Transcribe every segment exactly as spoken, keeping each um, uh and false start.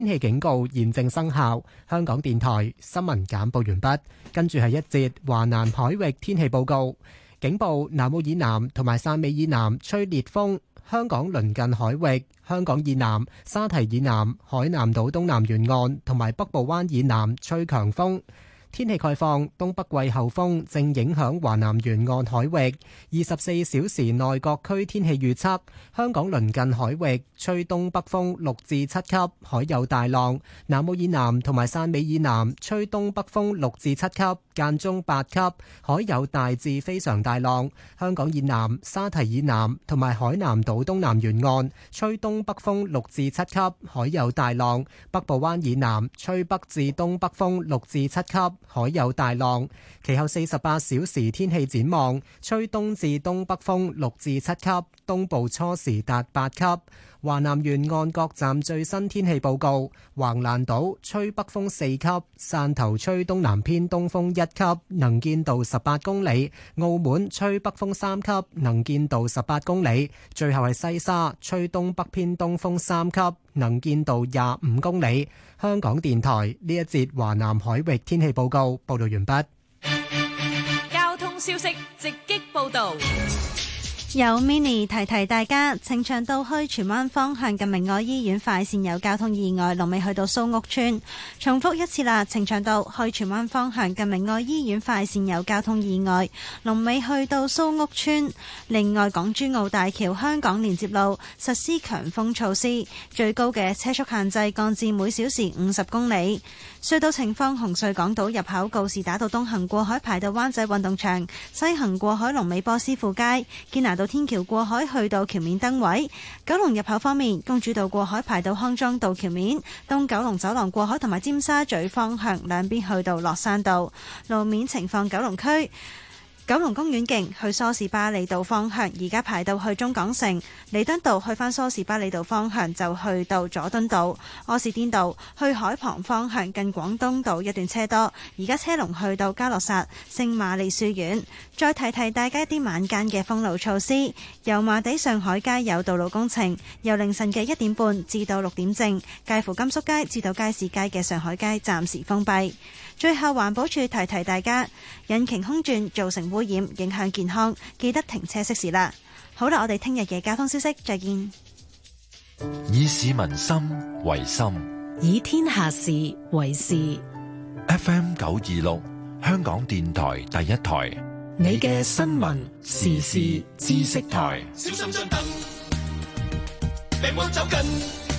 天氣警告現正生效。香港電台新聞簡報完畢，跟住係一節華南海域天氣報告。警報：南澳以南同埋汕尾以南吹烈風。香港鄰近海域、香港以南、沙堤以南、海南島東南沿岸同埋北部灣以南吹強風。天氣概況：東北季候風正影響華南沿岸海域。二十四小時內各區天氣預測：香港鄰近海域吹東北風六至七級，海有大浪；南澳以南同埋汕尾以南吹東北風六至七級，間中八級，海有大至非常大浪。香港以南、沙堤以南同埋海南島東南沿岸吹東北風六至七級，海有大浪。北部灣以南吹北至東北風六至七級，海有大浪。其後四十八小時天氣展望，吹東至東北風六至七級，東部初時達八級。華南沿岸各站最新天氣報告：橫瀾島吹北風四級，汕頭吹東南偏東風一級，能見度十八公里；澳門吹北風三級，能見度十八公里。最後係西沙吹東北偏東風三級，能見度廿五公里。香港電台呢一節華南海域天氣報告報道完畢。 交通消息直擊報道。 有 mini 提提大家，呈祥道去荃灣方向近明愛醫院快線有交通意外，龍尾去到蘇屋村。重複一次啦，呈祥道去荃灣方向近明愛醫院快線有交通意外，龍尾去到蘇屋村。另外，港珠澳大橋香港連接路實施強風措施，最高嘅車速限制降至每小時五十公里。隧道情況：紅隧港島入口告士打道東行過海排到灣仔運動場，西行過海龍尾波斯富街，堅拿道天橋過海去到橋面燈位。九龍入口方面，公主道過海排到康莊道橋面，東九龍走廊過海同埋尖沙咀方向兩邊去到落山道。路面情況：九龍區九龍公園徑去梳士巴利道方向，而家排到去中港城；彌敦道去返梳士巴利道方向就去到佐敦道；柯士甸道去海旁方向近廣東道一段車多，而家車龍去到嘉諾撒聖瑪利書院。再提提大家啲晚間嘅封路措施，油麻地上海街有道路工程，由凌晨嘅一點半至到六點正，介乎甘肅街至到街市街嘅上海街暫時封閉。最後，環保署提提大家，引擎空轉造成污染，影響健康，記得停車熄匙啦。好啦，我哋聽日嘅交通消息再見。 以市民心為心， 以天下事為事。 F M 九二六，香港電台第一台， 你嘅新聞時事知識台。 小心張燈，病魔走近，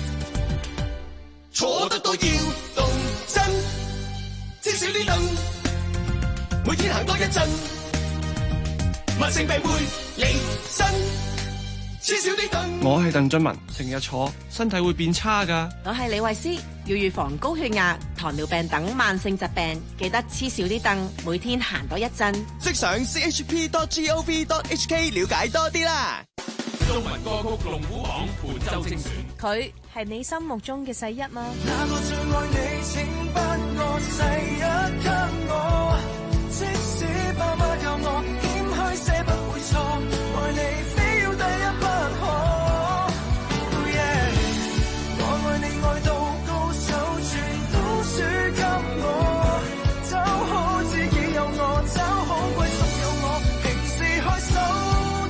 坐得多要動真。黐少啲凳，每天行多一陣，慢性病會離身。黐少啲凳。 我係鄧俊文，成日坐，身體會變差㗎。 我係李慧詩，要預防高血壓、糖尿病等慢性疾病，記得黐少啲凳，每天行多一陣。 即上 c h p dot gov dot h k 了解多啲啦。中文歌曲龍虎榜伴奏精選， 佢係你心目中嘅世一嗎？ 那個最愛你，請不我世一給我，即使爸媽教我謙虛些不會錯，愛你非要第一不可。Oh yeah， 我愛你愛到高手全都輸給我，找好自己有我，找好歸屬有我，平時開手。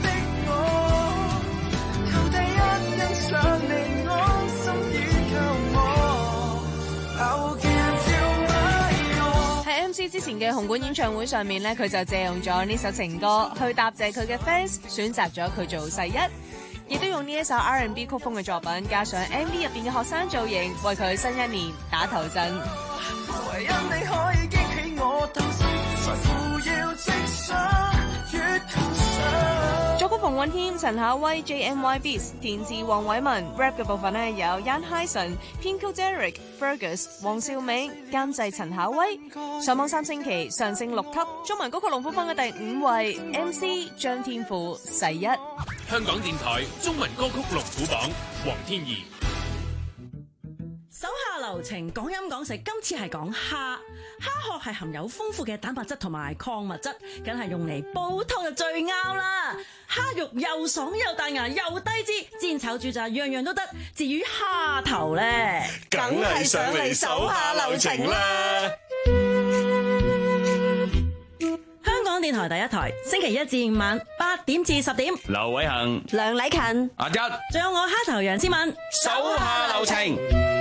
之前嘅紅館演唱會上面呢，佢就借用咗呢首情歌去答謝佢嘅 fans， 選擇咗佢做世一，亦都用呢一首 R and B 曲風嘅作品，加上 M V 入邊嘅學生造型，為佢新一年打頭陣。唯因你可以激起我鬥志，財富要直上月球上。作曲馮允謙、陳巧威、J M Y Beats， 填詞黃偉文 ，rap 嘅部分呢有 Yan Hyson、編曲 Derek、Fergus、黃兆銘，監製陳巧威。上網三星期上升六級，中文歌曲龍虎榜嘅第五位 ，M C 張天賦世一。 香港電台中文歌曲龍虎榜，黃天怡。 手下流程講飲講食，今次係講蝦。蝦殼係含有豐富嘅蛋白質同埋礦物質，梗係用嚟煲湯就最啱啦。蝦肉又爽又彈牙又低脂，煎炒煮炸樣樣都得。至於蝦頭咧， 梗係上嚟手下留情啦！ 香港電台第一台，星期一至五晚八點至十點， 劉偉恒、 梁禮勤、 阿一， 仲有我蝦頭楊思敏， 手下留情。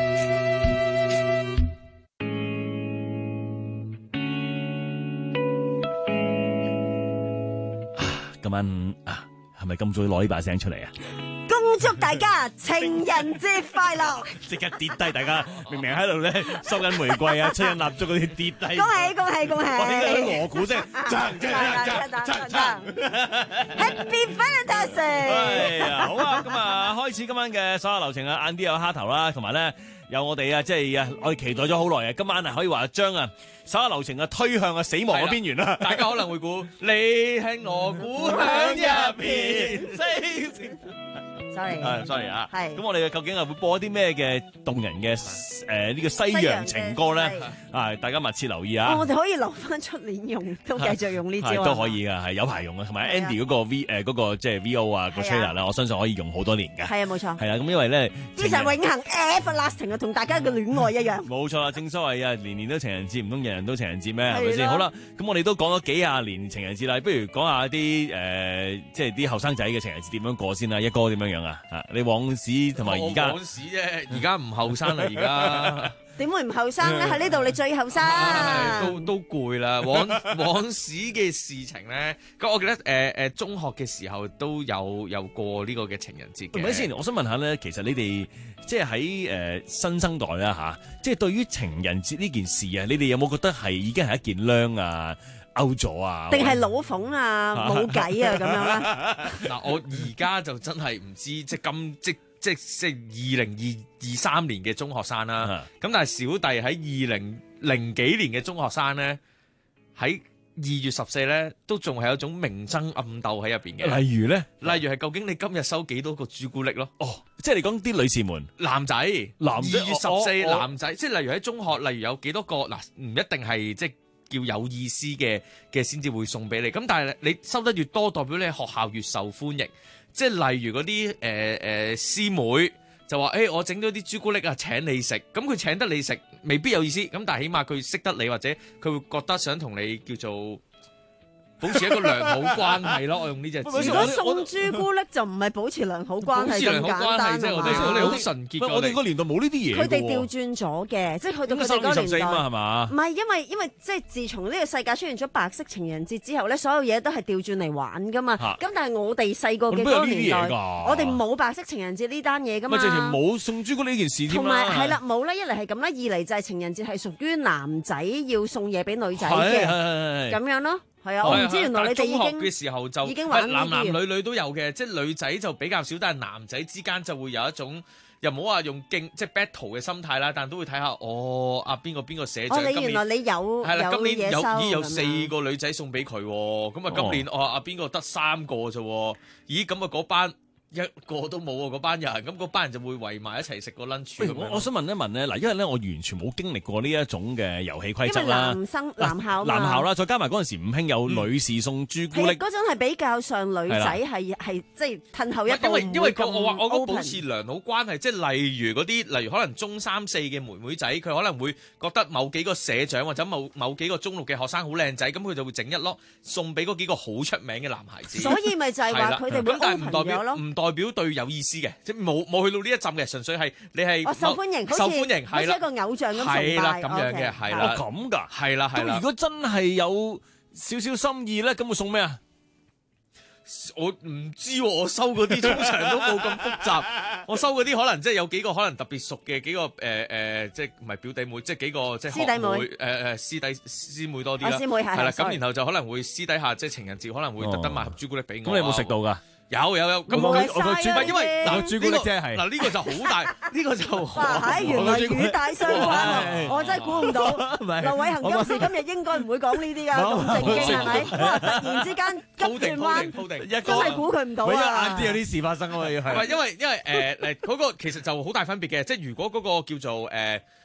今晚啊，係咪咁早攞呢把聲出嚟啊？ 恭祝大家情人節快樂！ 即刻跌低，大家明明喺度咧收緊玫瑰啊，吹緊蠟燭嗰啲跌低。 恭喜恭喜恭喜！ 我應該喺鑼鼓聲，鏘鏘鏘鏘鏘 Happy Valentine's Day！ 哎呀，好啊，咁啊，開始今晚嘅所有流程啊，晏啲有蝦頭啦，同埋咧有我哋啊，即係啊，我哋期待咗好耐啊，今晚啊可以話將啊所有流程啊推向啊死亡嘅邊緣啦。 大家可能會估你喺我故鄉入邊星。 sorry， 係 sorry 啊， 係咁我哋究竟係會播一啲咩嘅動人嘅誒呢個西洋情歌咧？啊，大家密切留意啊！ 我哋可以留翻出年用，都繼續用呢招係都可以噶，係有排用啊。同埋 Andy 嗰個 V 誒嗰個即係 V O 啊個 trailer 啦，我相信可以用好多年㗎。 係啊，冇錯。係啊，咁因為咧， 呢就係永恆 everlasting 啊，同大家嘅戀愛一樣。 冇錯啦，正所謂啊，年年都情人節，唔通人人都情人節咩？係咪係啦先？好啦，咁我哋都講咗幾廿年情人節啦，不如講下啲誒，即係啲後生仔嘅情人節點樣過先啦？一哥點樣樣啊？啊，你往事同埋而家往事啫，而家唔後生啦，而家。 點會唔後生咧？喺呢度你最後生， 都都攰啦。往往事嘅事情咧，咁我記得誒誒、呃、中學嘅時候都有有過呢個嘅情人節嘅。 唔係先，我想問下咧，其實你哋即係喺誒新生代啦吓，即係對於情人節呢件事啊，你哋有冇覺得係已經係一件靚啊？勾咗啊？ 定係老馮啊？冇計啊咁樣啦。 嗱，我而家就真係唔知，即係咁即即即二零二二三年嘅中學生啦。咁但係小弟喺二零零幾年嘅中學生咧，喺二月十四咧，都仲係有種明爭暗鬥喺入邊嘅。 例如咧， 例如係究竟你今日收幾多個朱古力咯？ 哦，即係你講啲女士們， 男仔， 男仔二月十四男仔，即係例如喺中學，例如有幾多個嗱，唔一定係即係叫有意思嘅嘅先至會送俾你。咁但係你收得越多，代表你喺學校越受歡迎。即係例如嗰啲誒誒師妹就話誒、欸、我整咗啲朱古力啊請你食，咁佢請得你食未必有意思，咁但係起碼佢識得你，或者佢會覺得想同你叫做保持一個良好關係咯。我用呢隻字。 如果送朱古力就唔係保持良好關係咁簡單啫。我哋我哋好純潔。 我哋個年代冇呢啲嘢。 佢哋調轉咗嘅，即係去到佢哋嗰個年代係嘛？ 唔係，因為因為即係自從呢個世界出現咗白色情人節之後咧，所有嘢都係調轉嚟玩噶嘛。咁但係我哋細個嘅嗰個年代，我哋冇白色情人節呢單嘢噶嘛。 咪直情冇送朱古力呢件事添啦。 同埋係啦，冇咧，一嚟係咁啦，二嚟就係情人節係屬於男仔要送嘢俾女仔嘅，咁樣咯。係啊，我唔知原來你哋已經中學嘅時候就已經玩男男女女都有嘅，即係女仔就比較少，但係男仔之間就會有一種又唔好話用競即係 battle 嘅心態啦，但都會睇下哦啊邊個邊個寫獎。 哦，你原來你有係啦，今年有已有四樣個女仔送俾佢，咁啊今年哦啊邊個得三個啫？咦咁啊嗰班。一個都冇喎，嗰班人，咁嗰班人就會圍埋一齊食個 lunch。 我我想問一問咧，嗱，因為咧我完全冇經歷過呢一種嘅遊戲規則啦。 因為男生男校男校啦，再加埋嗰陣時唔興有女士送朱古力。 嗰陣係比較上女仔係係即係褪後一步。 因為因為我話我覺得保持良好關係，即係例如嗰啲，例如可能中三四嘅妹妹仔，佢可能會覺得某幾個社長或者某某幾個中六嘅學生好靚仔，咁佢就會整一粒送俾嗰幾個好出名嘅男孩子。 所以咪就係話佢哋會 open 咗咯。 唔代表對有意思嘅，即係冇冇去到呢一陣嘅，純粹係你係哦受歡迎， 受歡迎好似一個偶像咁崇拜， 係啦咁樣嘅，係啦咁㗎， 係啦係啦。 咁如果真係有少少心意咧，咁會送咩啊？ 我唔知喎，我收嗰啲通常都冇咁複雜。我收嗰啲可能即係有幾個可能特別熟嘅幾個誒誒、呃，即係唔係表弟妹，即係幾個即係師弟妹誒誒、呃、師弟師妹多啲啦。 師妹係係啦，咁然後就可能會私底下即係情人節可能會特登買盒朱古力俾我。 咁你有冇食到㗎？ 有有有，咁我我個因為嗱朱古力啫係嗱呢個就好大，呢個就哇！原來與大相關，我真係估唔到。劉偉恒今時今日應該唔會講呢啲㗎，咁正經係咪？哇！突然之間急轉彎，真係估佢唔到啊！ 晏啲有啲事發生啊嘛，要係。 因為因為誒誒嗰個其實就好大分別嘅，即係如果嗰個叫做誒。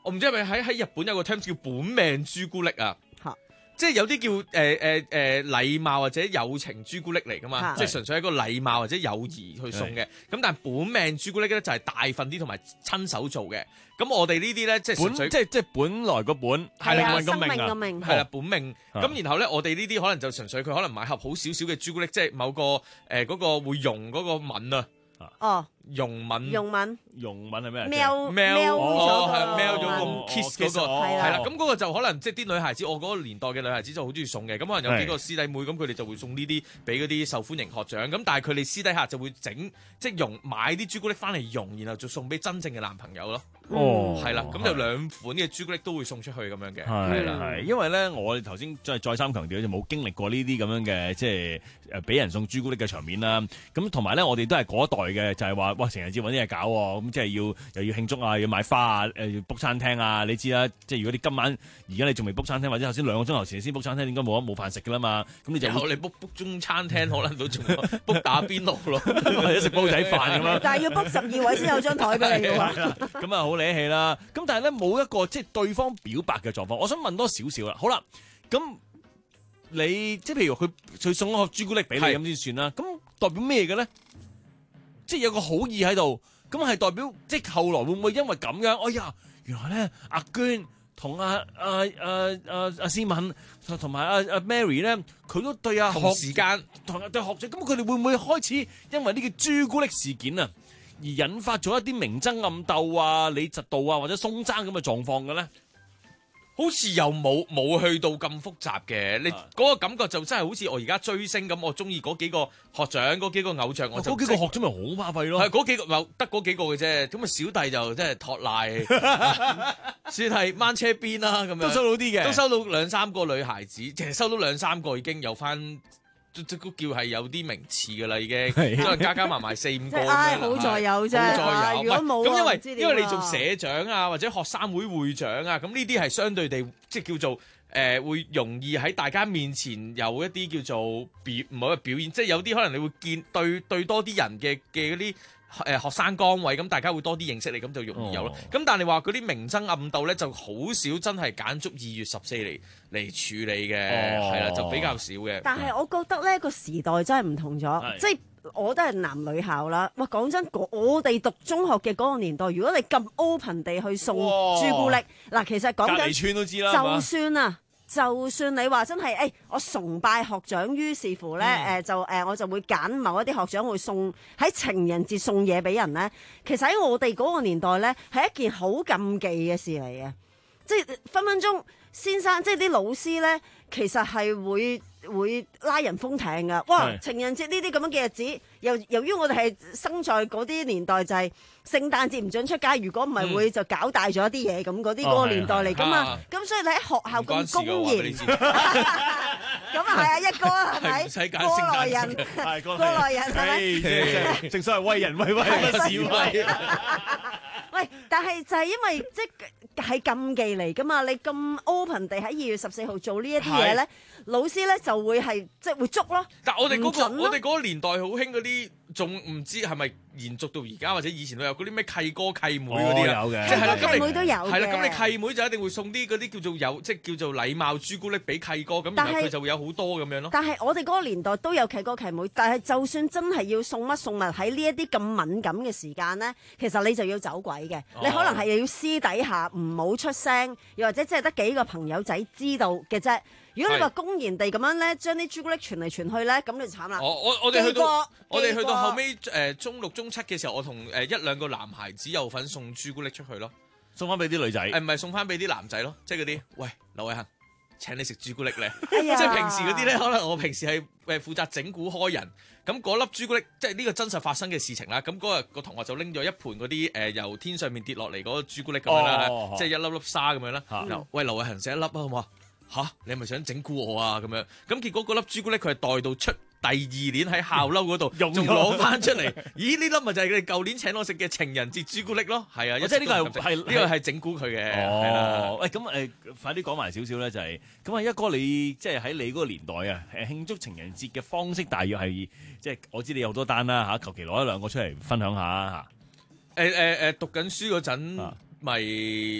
我唔知係咪喺喺日本有個 term 叫本命朱古力啊。即係有啲叫誒誒誒禮貌或者友情朱古力嚟噶嘛，即係純粹係一個禮貌或者友誼去送嘅。咁但係本命朱古力咧就係大份啲同埋親手做嘅。咁我哋呢啲咧即係純粹即係即係本來個本係命運個命啊， 係啦本命。咁然後咧我哋呢啲可能就純粹佢可能買盒好少少嘅朱古力，即係某個誒嗰個會溶嗰個紋啊。 哦， 容敏， 容敏， 容敏係咩？ 喵喵哦， 係喵咗個 kiss 嗰個， 係啦。咁嗰個就可能即係啲女孩子，我嗰個年代嘅女孩子就好中意送嘅。咁可能有幾個師弟妹，咁佢哋就會送呢啲俾嗰啲受歡迎學長。咁但係佢哋私底下就會整即係溶買啲朱古力翻嚟溶，然後就送俾真正嘅男朋友咯。 哦， 係啦，咁就兩款嘅朱古力都會送出去咁樣嘅。 係啦，係因為咧，我哋頭先再再三強調就冇經歷過呢啲咁樣嘅即係誒俾人送朱古力嘅場面啦。咁同埋咧，我哋都係嗰一代嘅，就係話哇情人節揾啲嘢搞喎，咁即係要又要慶祝啊，要買花啊，誒要 book 餐廳啊，你知啦，即係如果你今晚而家你仲未 book 餐廳，或者頭先兩個鐘頭前先 book 餐廳，應該冇冇飯食噶啦嘛。咁你就你 book book 中餐廳，可能都仲 book 打邊爐咯， 或者食煲仔飯咁樣。 但係要 book 十二位先有張台俾你嘅喎。 咁啊好理氣啦。咁但係咧冇一個即係對方表白嘅狀況，我想問多少少啦。好啦，咁你即係譬如佢佢送一盒朱古力俾你咁先算啦。咁代表咩嘅咧？即係有個好意喺度，咁係代表即係後來會唔會因為咁樣？哎呀，原來咧阿娟同阿阿阿阿阿思敏同埋阿阿 Mary 咧，佢都對阿同時間同對學長，咁佢哋會唔會開始因為呢個朱古力事件啊？而引發咗一啲明爭暗鬥啊、理嫉妒啊或者鬆爭咁嘅狀況嘅咧， 好似又冇冇去到咁複雜嘅。你嗰個感覺就真係好似我而家追星咁，我中意嗰幾個學長、嗰幾個偶像，我就嗰幾個學長咪好巴閉咯。 係嗰幾個，得嗰幾個嘅啫。咁啊，小弟就真係托賴，算係掹車邊啦咁樣。 都收到啲嘅， 都收到兩三個女孩子，其實收到兩三個已經有翻。都都叫係有啲名次㗎啦，已經，即係加加埋埋四五個咁樣。 好在有啫， 好在有。 如果冇咁因為因為你做社長啊，或者學生會會長啊，咁呢啲係相對地即係叫做誒、呃、會容易喺大家面前有一啲叫做表唔係表演，即係有啲可能你會見對對多啲人嘅嘅嗰啲。誒學生崗位咁，大家會多啲認識你，咁就容易有咯。咁、哦、但係你話嗰啲明爭暗鬥咧，就好少真係揀足二月十四嚟嚟處理嘅，係啦、哦，就比較少嘅。 但係我覺得咧個時代真係唔同咗，即係我都係男女校啦。哇，講真，我哋讀中學嘅嗰個年代，如果你咁 open 地去送朱古力，嗱，其實講緊隔離村都知啦， 就算啊。就算你話真係，誒、欸，我崇拜學長，於是乎咧，誒、嗯呃、就誒、呃、我就會揀某一啲學長會送喺情人節送嘢俾人咧。其實喺我哋嗰個年代咧，係一件好禁忌嘅事嚟嘅，即係分分鐘先生，即係啲老師咧，其實係會會拉人封艇噶。哇！情人節呢啲咁樣嘅日子，由由於我哋係生在嗰啲年代，就係聖誕節唔準出街，如果唔係會就搞大咗一啲嘢，咁嗰啲嗰個年代嚟噶嘛。咁所以你喺學校咁公然，咁啊係啊，一哥係咪？過來人，過來人係咪？ 正所謂為人為為不是為。 喂，但係就係因為即係禁忌嚟噶嘛，你咁 open 地喺二月十四號做呢一啲嘢咧，老師咧就會係即係會捉咯。 但係我哋嗰個我哋嗰個年代好興嗰啲，仲唔知係咪延續到而家，或者以前都有嗰啲咩契哥契妹嗰啲啊？ 有嘅， 即係契妹都有嘅。 係啦，咁你契妹就一定會送啲嗰啲叫做有即係叫做禮貌朱古力俾契哥，咁然後佢就會有好多咁樣咯。 但係我哋嗰個年代都有契哥契妹，但係就算真係要送乜送物喺呢一啲咁敏感嘅時間咧，其實你就要走鬼嘅，哦、你可能係要私底下唔好出聲，又或者即係得幾個朋友仔知道嘅啫。如果你話公然地咁樣咧，將啲朱古力傳嚟傳去咧，咁你就慘啦。 我我我哋去到我哋去到後尾誒、呃、中六中七嘅時候，我同誒一兩個男孩子有份送朱古力出去咯， 送翻俾啲女仔。 誒唔係送翻俾啲男仔咯，即係嗰啲喂劉偉恒請你食朱古力咧， 哎、呀即係平時嗰啲咧，可能我平時係誒負責整蠱開人，咁嗰粒朱古力即係呢個真實發生嘅事情啦。咁嗰日個同學就拎咗一盤嗰啲誒由天上面跌落嚟嗰個朱古力咁樣啦，哦、即係一粒粒沙咁樣啦。嗯、喂劉偉恒食一粒啊好唔好啊？吓，你係咪想整蠱我啊？咁樣，咁結果嗰粒朱古力佢係帶到出第二年喺校褸嗰度，仲攞翻出嚟。咦？呢粒咪就係佢哋舊年請我食嘅情人節朱古力咯？係啊， 即係呢個係呢個係整蠱佢嘅。 哦，喂，咁誒，快啲講埋少少咧，就係咁啊！一哥，你即係喺你嗰個年代啊，誒慶祝情人節嘅方式，大約係即係我知你有好多單啦嚇，求其攞一兩個出嚟分享下嚇。 誒誒誒，讀緊書嗰陣咪。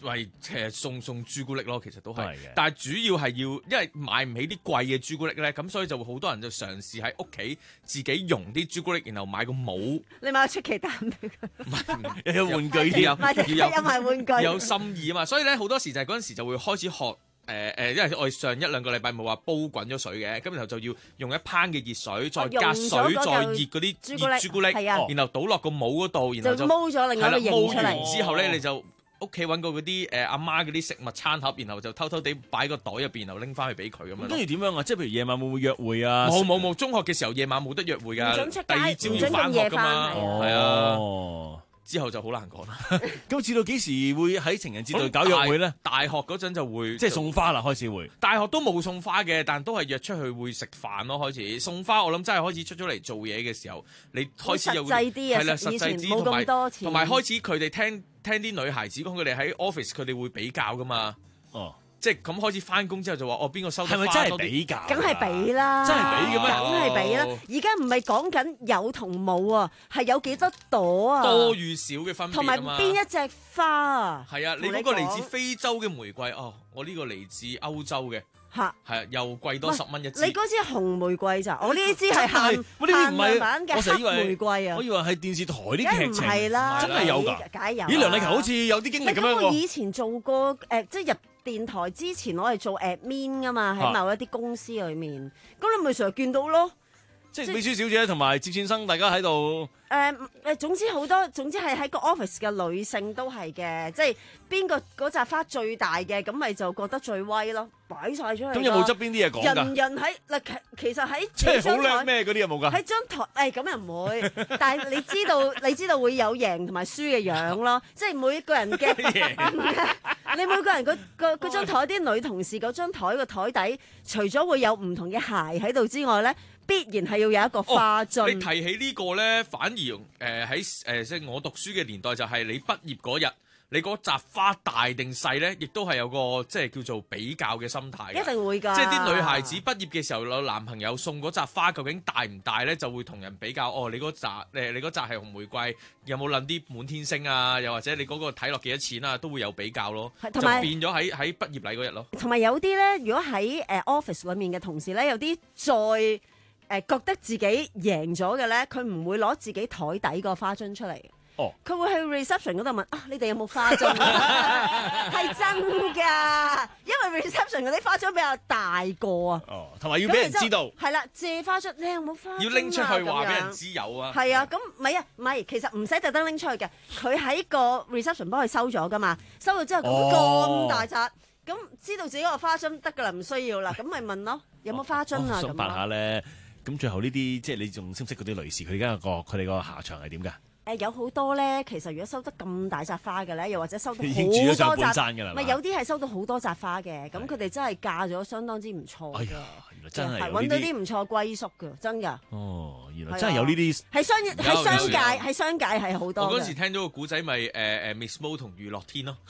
為其實送送朱古力咯，其實都係係嘅， 但係主要係要，因為買唔起啲貴嘅朱古力咧，咁所以就會好多人就嘗試喺屋企自己溶啲朱古力，然後買個帽， 你買個出奇蛋俾佢， 有玩具添， 買隻要有有埋玩具， 有心意啊嘛，所以咧好多時就係嗰陣時就會開始學。誒誒、呃，因為我哋上一兩個禮拜冇話煲滾咗水嘅，咁然後就要用一烹嘅熱水，再加水，再熱嗰啲熱朱古力， 係啊， 然後倒落個帽嗰度，然後就煲咗另外一個形出嚟。 完之後咧，你就屋企揾個嗰啲誒阿媽嗰啲食物餐盒，然後就偷偷地擺個袋入邊，然後拎翻去俾佢咁樣。 跟住點樣啊？即係譬如夜晚會唔會約會啊？ 冇冇冇，中學嘅時候夜晚冇得約會㗎， 唔準出街， 第二朝要翻學㗎嘛，係哦。 之後就好難講啦。 咁至到幾時會喺情人節度搞約會咧？ 大學嗰陣就會即係送花啦，開始會。 大學都冇送花嘅，但都係約出去會食飯咯。開始送花，我諗真係開始出咗嚟做嘢嘅時候，你開始有實際啲啊， 係啦， 以前實際啲冇咁多錢， 同埋開始佢哋聽聽啲女孩子講，佢哋喺 office 佢哋會比較噶嘛。 哦。 即係咁開始翻工之後就話哦邊個收得花係咪真係比較？ 梗係比啦， 真係比嘅咩？ 梗係比啦！而家唔係講緊有同冇啊，係有幾多朵啊， 多與少嘅分別同埋邊一隻花啊？ 係啊，你嗰個嚟自非洲嘅玫瑰哦，我呢個嚟自歐洲嘅。 嚇， 係啊，又貴多十蚊一支。 你嗰支紅玫瑰咋？我呢支係限限量版嘅黑玫瑰啊！ 我以為係電視台啲劇情， 梗係唔係啦， 真係有㗎。 梗係有。 咦，梁麗琴好似有啲經歷咁樣喎。 我以前做過誒，即係入電台之前，我係做 admin 㗎嘛，喺某一啲公司裏面，咁你咪成日見到咯。 即係秘書小姐同埋接線生，大家喺度。 誒誒，總之好多，總之係喺個 office 嘅女性都係嘅，即係邊個嗰扎花最大嘅，咁咪就覺得最威咯，擺晒出嚟。 咁有冇側邊啲嘢講㗎？ 人人喺嗱，其實喺即係好叻咩嗰啲有冇㗎？ 喺張台誒咁又唔會，但係你知道你知道會有贏同埋輸嘅樣咯，即係每一個人嘅。你每個人嗰個嗰張台啲女同事嗰張台個台底，除咗會有唔同嘅鞋喺度之外咧，必然係要有一個花樽。 哦、你提起呢個咧，反而誒喺誒即係我讀書嘅年代，就係你畢業嗰日，你嗰扎花大定細咧，亦都係有個即係叫做比較嘅心態。 一定會㗎。 即係啲女孩子畢業嘅時候，有男朋友送嗰扎花究竟大唔大咧，就會同人比較。哦，你嗰扎誒，你嗰扎係紅玫瑰，有冇撚啲滿天星啊？又或者你嗰個睇落幾多錢啊？都會有比較咯。就變咗喺喺畢業禮嗰日咯。 同埋有啲咧，如果喺誒 office 裡面嘅同事咧，有啲再誒、呃、覺得自己贏咗嘅咧，佢唔會攞自己台底個花樽出嚟。 哦， 佢會去 reception 嗰度問啊，你哋有冇花樽？係真㗎，因為 reception 嗰啲花樽比較大個啊。 哦，同埋要俾人知道。 係啦，借花樽，你有冇花樽啊？ 要拎出去話俾人知有啊。 係啊，咁唔係啊，唔係，其實唔使特登拎出去嘅，佢喺個 reception 幫佢收咗㗎嘛，收咗之後咁咁大扎，咁知道自己個花樽得㗎啦，唔需要啦，咁咪問咯，有冇花樽啊？咁想問下咧，咁最後呢啲即係你仲識唔識嗰啲女士？佢而家個佢哋個下場係點㗎？ 誒有好多咧，其實如果收得咁大扎花嘅咧，又或者收到已經住咗上好多扎， 半山㗎啦， 唔係有啲係收到好多扎花嘅，咁佢哋真係嫁咗相當之唔錯嘅。 哎呀，原來真係揾到啲唔錯歸宿㗎，真㗎。 哦，原來真係有呢啲喺商喺商界喺商界係好多。 我嗰時聽到個古仔咪誒誒 Miss Mo 同娛樂天咯。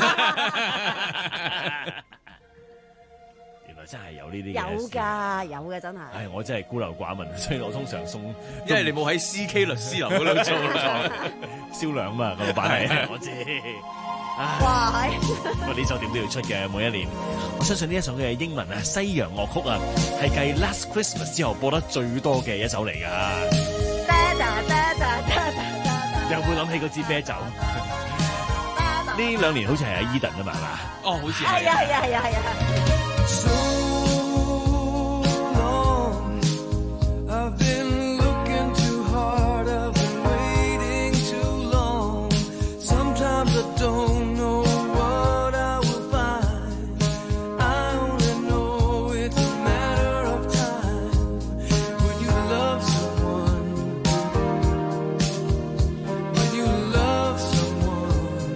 真係有呢啲有㗎，有嘅真係。 唉，我真係孤陋寡聞，所以我通常送， 因為你冇喺 C K 律師樓嗰度做銷量嘛，個老闆係我知。 哇！ 不過呢首點都要出嘅，每一年。我相信呢一首嘅英文啊西洋樂曲啊，係繼 Last Christmas 之後播得最多嘅一首嚟㗎。又會諗起嗰支啤酒。呢兩年好似係阿 Eden 啊嘛，係嘛？ 哦，好似係。 係啊係啊係啊係啊。 So long, I've been looking too hard, I've been waiting too long. Sometimes I don't know what I will find. I only know it's a matter of time. When you love someone, when you love someone,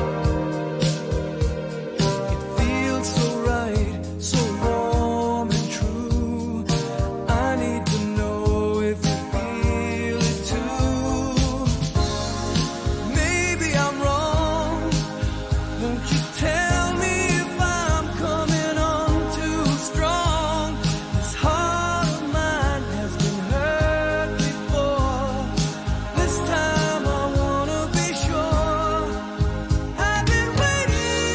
it feels so right. So warm and true. I need to know if you feel it too. Maybe I'm wrong. Won't you tell me if I'm coming on too strong? This heart of mine has been hurt before. This time I wanna be sure. I've been waiting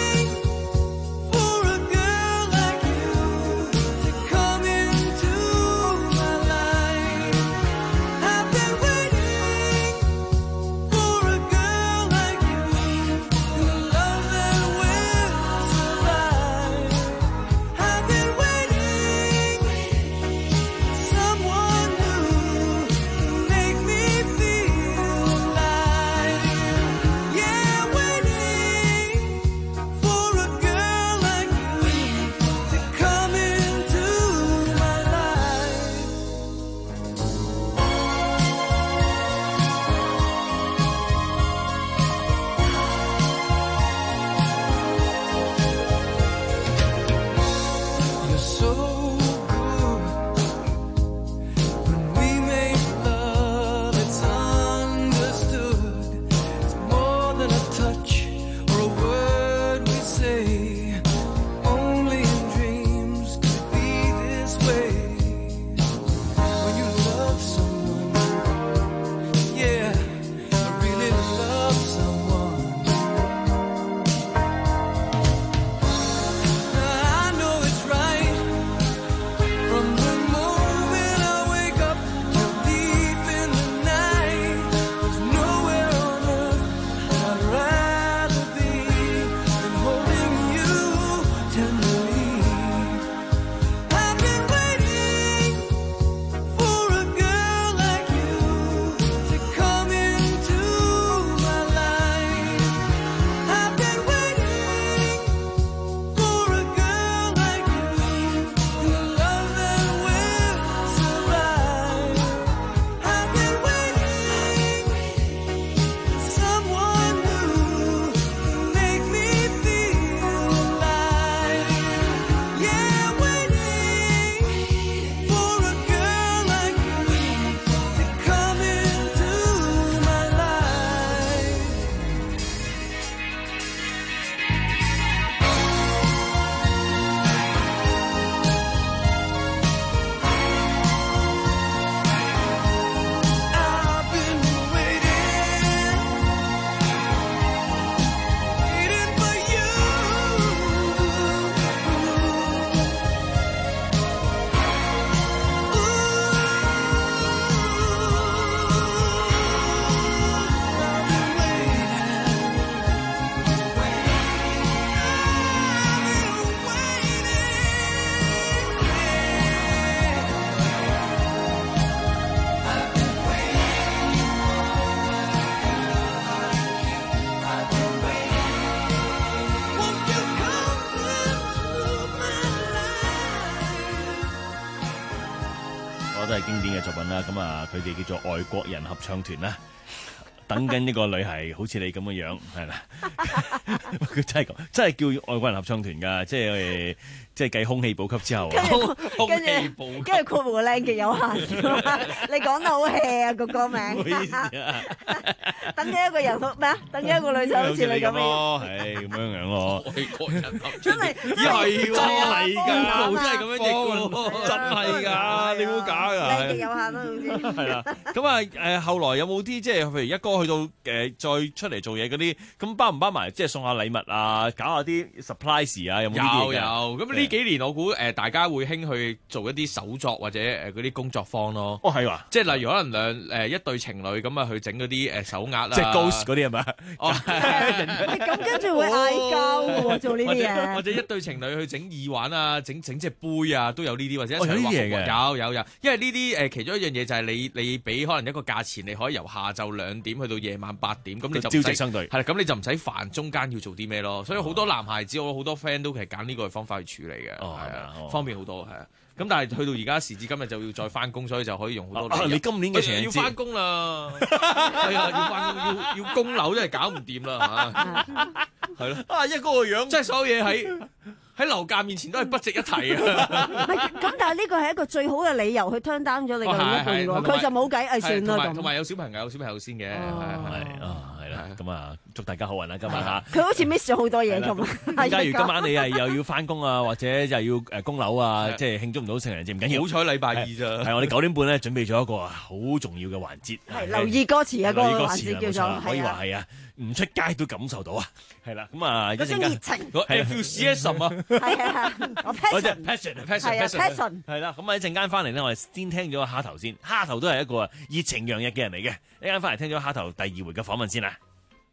都係經典嘅作品啦。咁啊，佢哋叫做外國人合唱團啦。等緊一個女係好似你咁嘅樣，係啦，佢真係咁，真係叫外國人合唱團㗎，即係即係繼空氣補給之後，空氣補給， 跟住括弧靚極有限，你講得好 hea 啊個歌名。 唔好意思啊， 等緊一個人咩啊？等緊一個女仔好似你咁樣， 係咁樣樣咯。 外國人合真係係喎，係㗎，真係咁樣譯㗎，真係㗎，你冇假㗎。 靚極有限啦，總之。 係啦，咁啊誒，後來有冇啲即係譬如一哥去到誒、呃、再出嚟做嘢嗰啲，咁包唔包埋即係送下禮物啊，搞下啲 surprise 啊，有冇呢啲有有，咁呢幾年我估誒大家會興去做一啲手作或者誒嗰啲工作坊咯。 哦，係話， 即係例如可能兩誒一對情侶咁啊去整嗰啲誒手鐲啦， 即係 ghost 嗰啲係咪？ 哦， 咁跟住會嗌交嘅喎，做呢啲嘢。 或者一對情侶去整耳環啊，整整隻杯啊，都有呢啲，或者一齊哦有啲畫嘢嘅有有有，因為呢啲誒其中一樣嘢就係你你俾可能一個價錢，你可以由下晝兩點去到夜晚八點，咁你就唔使朝夕相對， 係啦，咁你就唔使煩中間要做啲咩咯。所以好多男孩子，我好多 friend 都係揀呢個方法去處理嘅，係啊，方便好多係啊。咁但係去到而家時至今日就要再翻工，所以就可以用好多。 啊！你今年嘅情人節要翻工啦，係啊，要翻工，要要供樓真係搞唔掂啦嚇，係咯。啊，一哥個樣，即係所有嘢喺喺樓價面前都係不值一提啊！ 咁，但係呢個係一個最好嘅理由去 turn down 咗你嘅另一半喎，佢就冇計，誒算啦咁。 同埋有小朋友，小朋友先嘅，係係啊，係啦，咁啊，祝大家好運啦，今晚嚇。 佢好似 miss 咗好多嘢咁。 假如今晚你係又要翻工啊，或者又要誒供樓啊，即係慶祝唔到情人節，唔緊要。 好彩禮拜二咋。 係我哋九點半咧準備咗一個好重要嘅環節。 係留意歌詞啊，嗰個環節叫做可以話係啊，唔出街都感受到啊。係啦，咁啊一陣間熱情， 個 enthusiasm 啊， 係啊，我 passion，passion，passion， 係啦，咁啊一陣間翻嚟咧，我哋先聽咗蝦頭先，蝦頭都係一個熱情洋溢嘅人嚟嘅。一陣間翻嚟聽咗蝦頭第二回嘅訪問先啦。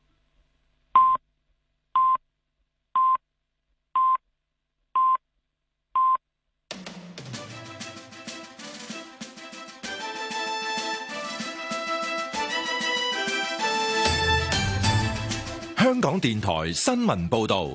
香港電台新聞報道。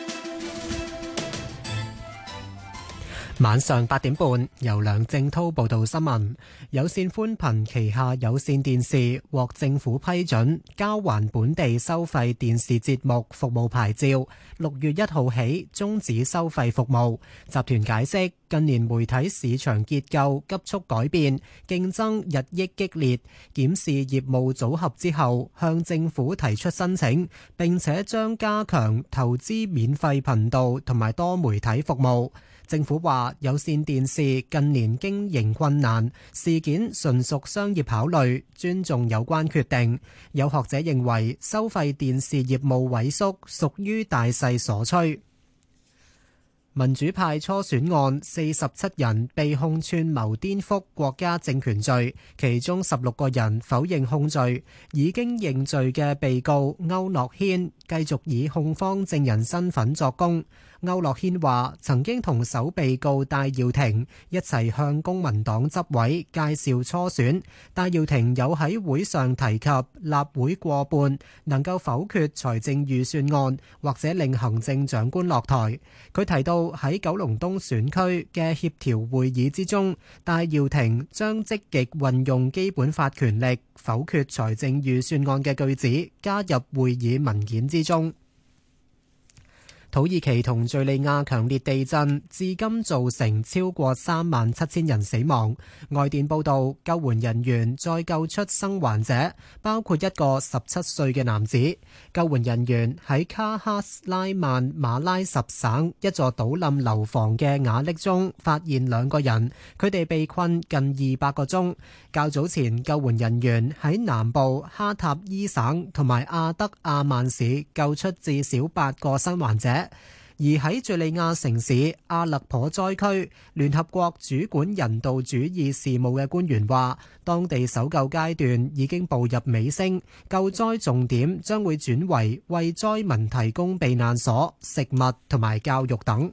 晚上八點半，由梁正滔報道新聞。有線寬頻旗下有線電視獲政府批准交還本地收費電視節目服務牌照，六月一號起終止收費服務。集團解釋，近年媒體市場結構急速改變，競爭日益激烈，檢視業務組合之後，向政府提出申請，並且將加強投資免費頻道同埋多媒體服務。政府話有線電視近年經營困難，事件純屬商業考慮，尊重有關決定。有學者認為收費電視業務萎縮屬於大勢所趨。民主派初選案，四十七人被控串謀顛覆國家政權罪，其中十六個人否認控罪。已經認罪嘅被告區諾軒繼續以控方證人身份作供。區諾軒話曾經同首被告戴耀廷一齊向公民黨執委介紹初選，戴耀廷有喺會上提及立會過半能夠否決財政預算案或者令行政長官落台。佢提到喺九龍東選區嘅協調會議之中，戴耀廷將積極運用基本法權力否決財政預算案嘅句子加入會議文件之中。土耳其同敘利亞強烈地震，至今造成超過三萬七千人死亡。外電報道，救援人員再救出生還者，包括一個十七歲嘅男子。救援人員喺卡哈拉曼馬拉什省一座倒冧樓房嘅瓦礫中發現兩個人，佢哋被困近二百個鐘。較早前，救援人員喺南部哈塔伊省同埋阿德亞曼市救出至少八個生還者。而喺敘利亞城市阿勒頗災區，聯合國主管人道主義事務嘅官員話，當地搜救階段已經步入尾聲，救災重點將會轉為為災民提供避難所、食物同埋教育等。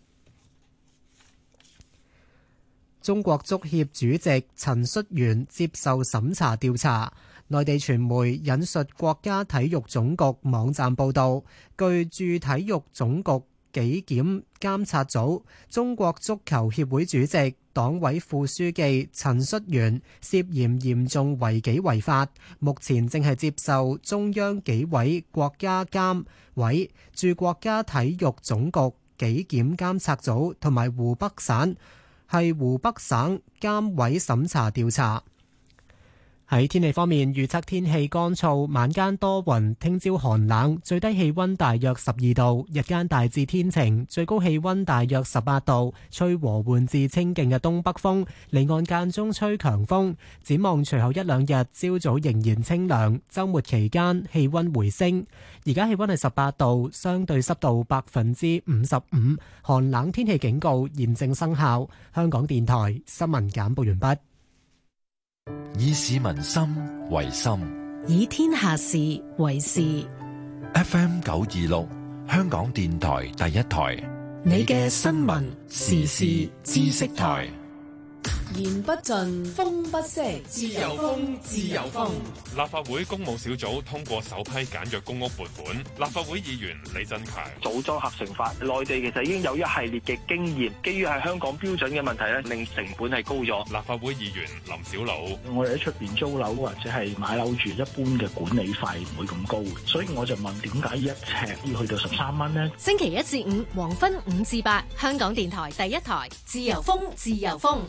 中國足協主席陳戌源接受審查調查。內地傳媒引述國家體育總局網站報導，據駐體育總局紀檢監察組，中國足球協會主席、黨委副書記陳戌源涉嫌嚴重違紀違法，目前正係接受中央紀委國家監委駐國家體育總局紀檢監察組同埋湖北省係湖北省監委審查調查。喺天氣方面，預測天氣乾燥，晚間多雲，聽朝寒冷，最低氣溫大約十二度，日間大致天晴，最高氣溫大約十八度，吹和緩至清勁嘅東北風，離岸間中吹強風。展望隨後一兩日，朝早仍然清涼，週末期間氣溫回升。而家氣溫係十八度，相對濕度百分之五十五，寒冷天氣警告現正生效。香港電台新聞簡報完畢。 以市民心為心， 以天下事為事。 F M 九二六，香港電台第一台， 你嘅新聞時事知識台。 言不盡，風不息，自由風，自由風。 立法會公務小組通過首批簡約公屋撥款。立法會議員李振強： 組裝合成法，內地其實已經有一系列嘅經驗，基於係香港標準嘅問題咧，令成本係高咗。 立法會議員林筱魯： 我哋喺出邊租樓或者係買樓住，一般嘅管理費唔會咁高，所以我就問點解一尺要去到十三蚊呢？ 星期一至五黃昏五至八，香港電台第一台，自由風，自由風。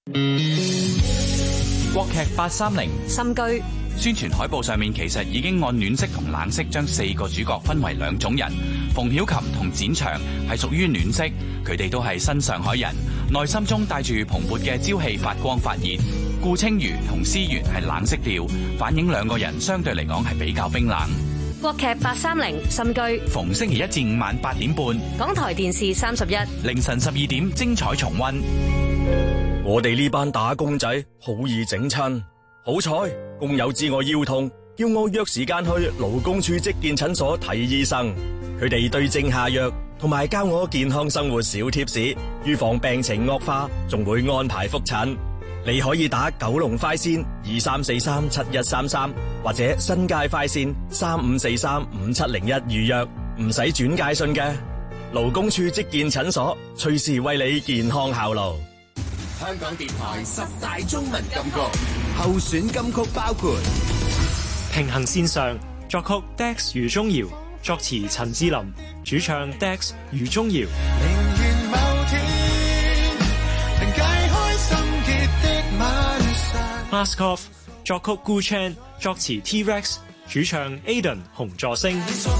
國劇八三零心居宣傳海報上面其實已經按暖色同冷色將四個主角分為兩種人。馮曉琴同展翔係屬於暖色，佢哋都係新上海人，內心中帶住蓬勃嘅朝氣，發光發熱。顧清瑜同思源係冷色調，反映兩個人相對嚟講係比較冰冷。 國劇八三零心居逢星期一至五晚八點半， 港台電視三十一， 凌晨十二點精彩重溫。 我哋呢班打工仔好易整親，好彩工友知我腰痛，叫我約時間去勞工處職健診所睇醫生。佢哋對症下藥，同埋教我健康生活小貼士，預防病情惡化，仲會安排覆診。你可以打九龍快線二三四三七一三三，或者新界快線三五四三五七零一預約，唔使轉介信嘅。勞工處職健診所，隨時為你健康效勞。 香港電台十大中文金曲候選金曲包括《 平行線上》，作曲 Dex 余宗堯，作詞陳志林，主唱 Dex 余宗堯。 寧願某天能解開心結的晚上。 Mask Off， 作曲 Gu Chan， 作詞 T-Rex， 主唱 Aiden 洪助星。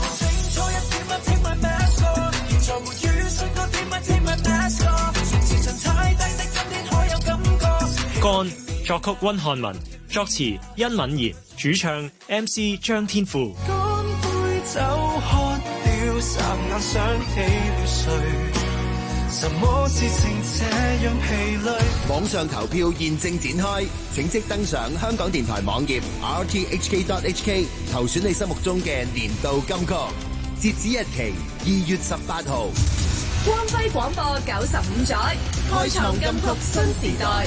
乾，作曲溫漢文，作詞殷敏賢，主唱 M C 張天賦。 乾杯酒喝掉，霎眼想起了誰？什麼事情這樣疲累？ 網上投票現正展開，請即登上香港電台網頁 r t h k dot h k 投選你心目中嘅年度金曲，截止日期二月十八號。 光輝廣播九十五載，開創金曲新時代。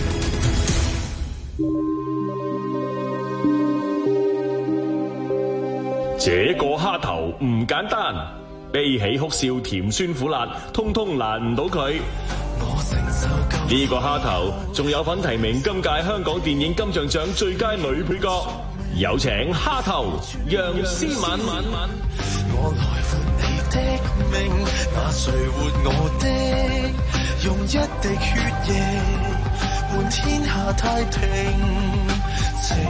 這個蝦頭唔簡單，悲喜哭笑甜酸苦辣，通通難唔到佢。呢個蝦頭仲有份提名今屆香港電影金像獎最佳女配角，有請蝦頭楊思敏。 我來活你的命，那誰活我的？用一滴血液換天下太平，情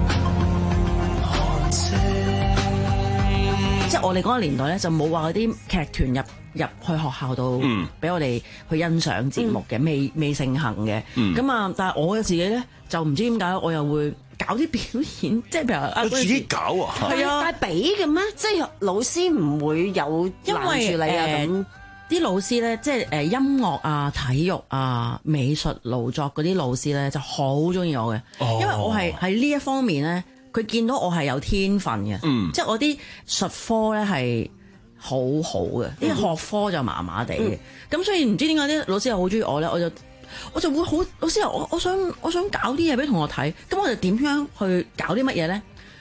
寒靜。 即係我哋嗰個年代咧，就冇話嗰啲劇團入入去學校度俾我哋去欣賞節目嘅，未未盛行嘅。咁啊、嗯，但係我自己咧就唔知點解，我又會搞啲表演，即係譬如啊， 自己搞啊， 係啊，但係俾嘅咩？即係老師唔會有攔住你啊咁。 啲老師咧，即係誒音樂啊、體育啊、美術勞作嗰啲老師咧，就好中意我嘅，哦、因為我係喺呢一方面咧，佢見到我係有天分嘅，嗯、即係我啲術科咧係好好嘅，啲、嗯、學科就麻麻地嘅，咁、嗯、所以唔知點解啲老師又好中意我咧，我就我就會好老師，我我想我想搞啲嘢俾同學睇，咁我就點樣去搞啲乜嘢咧？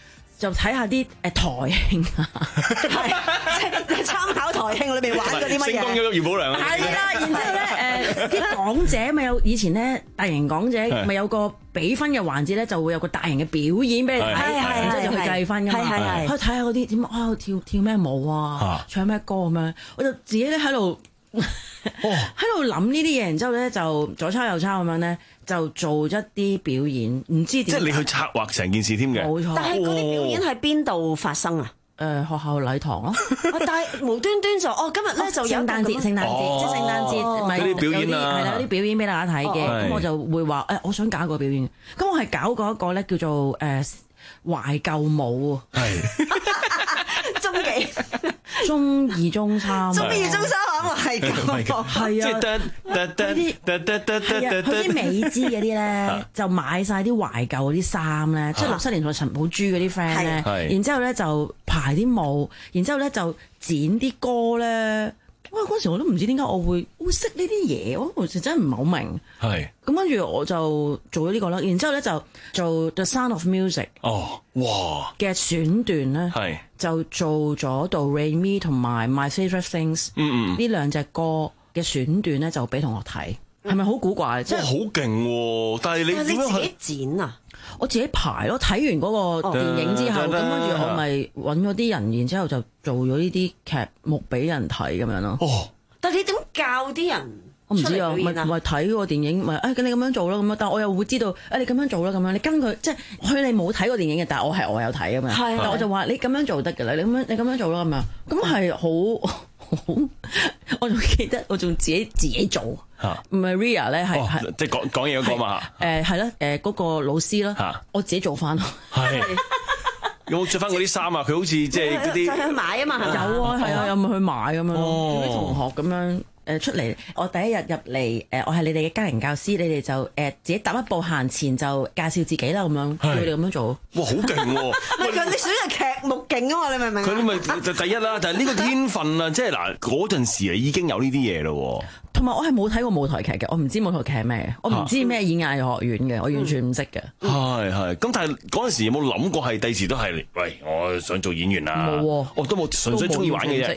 就睇下啲誒台慶啊， 即係參考台慶裏邊玩嗰啲乜嘢？ 星光熠熠姚寶良啊！ 係啦，然之後咧誒啲港姐咪有以前咧大型港姐咪有個比分嘅環節咧，就會有個大型嘅表演俾你睇，然之後就去計分㗎嘛。係係係，可以睇下嗰啲點啊跳跳咩舞啊，唱咩歌咁樣，我就自己咧喺度。喺度諗呢啲嘢，然之後咧就左抄右抄咁樣咧，就做一啲表演，唔知點。 即係你去策劃成件事添嘅。 冇錯。 但係嗰啲表演喺邊度發生啊？ 誒學校禮堂咯。 但係無端端就哦，今日咧就有聖誕節，聖誕節即係聖誕節，咪嗰啲表演啊， 係啦，啲表演俾大家睇嘅。咁我就會話誒，我想搞個表演。咁我係搞過一個咧叫做誒懷舊舞。係。 中幾？ 中二中三， 中二中三可能係咁， 係啊，嗰啲係啊，佢啲美姿嗰啲咧，就買晒啲懷舊嗰啲衫咧，即係六七年代陳寶珠嗰啲 friend 咧，然之後咧就排啲舞，然之後咧就剪啲歌咧。哇！嗰時我都唔知點解我會會識呢啲嘢，我嗰時真係唔係好明。係。咁跟住我就做咗呢個啦，然之後咧就做 The Sound of Music。哦，哇！嘅選段咧，係就做咗 Do Re Mi 同埋 My Favorite Things。嗯嗯。呢兩隻歌嘅選段咧就俾同學睇，係咪好古怪？即係好勁喎！但係你點樣去剪啊？我自己排咯，睇完嗰個電影之後，咁跟住我咪揾咗啲人，然之後就做咗呢啲劇目俾人睇咁樣咯。哦！但係你點教啲人？我唔知啊，咪咪睇個電影，咪誒咁你咁樣做啦咁樣，但我又會知道誒、哎、你咁樣做啦咁樣，你跟佢即係佢你冇睇過電影嘅，但係我係我有睇咁樣，係但我就話你咁樣做得㗎啦，你咁樣你咁樣做啦咁樣，咁係好好，我仲記得我仲自己自己做。Maria 咧係係即係講講嘢嗰個嘛， 誒係啦，誒嗰個老師啦，我自己做翻咯。係有冇着翻嗰啲衫啊？佢好似即係嗰啲就去買啊嘛， 有啊係啊，有冇去買咁樣？啲同學咁樣誒出嚟，我第一日入嚟誒，我係你哋嘅家庭教師，你哋就誒自己踏一步行前就介紹自己啦，咁樣叫你哋咁樣做。哇，好勁喎！ 唔係佢，你選嘅劇目勁啊嘛，你明唔明？ 佢咪就第一啦，但係呢個天分啊，即係嗱嗰陣時啊已經有呢啲嘢咯。同埋我係冇睇過舞台劇嘅，我唔知舞台劇係咩，我唔知咩演藝學院嘅，我完全唔識嘅。係係，咁但係嗰陣時有冇諗過係第時都係喂，我想做演員啊？冇喎，我都冇，純粹中意玩嘅啫。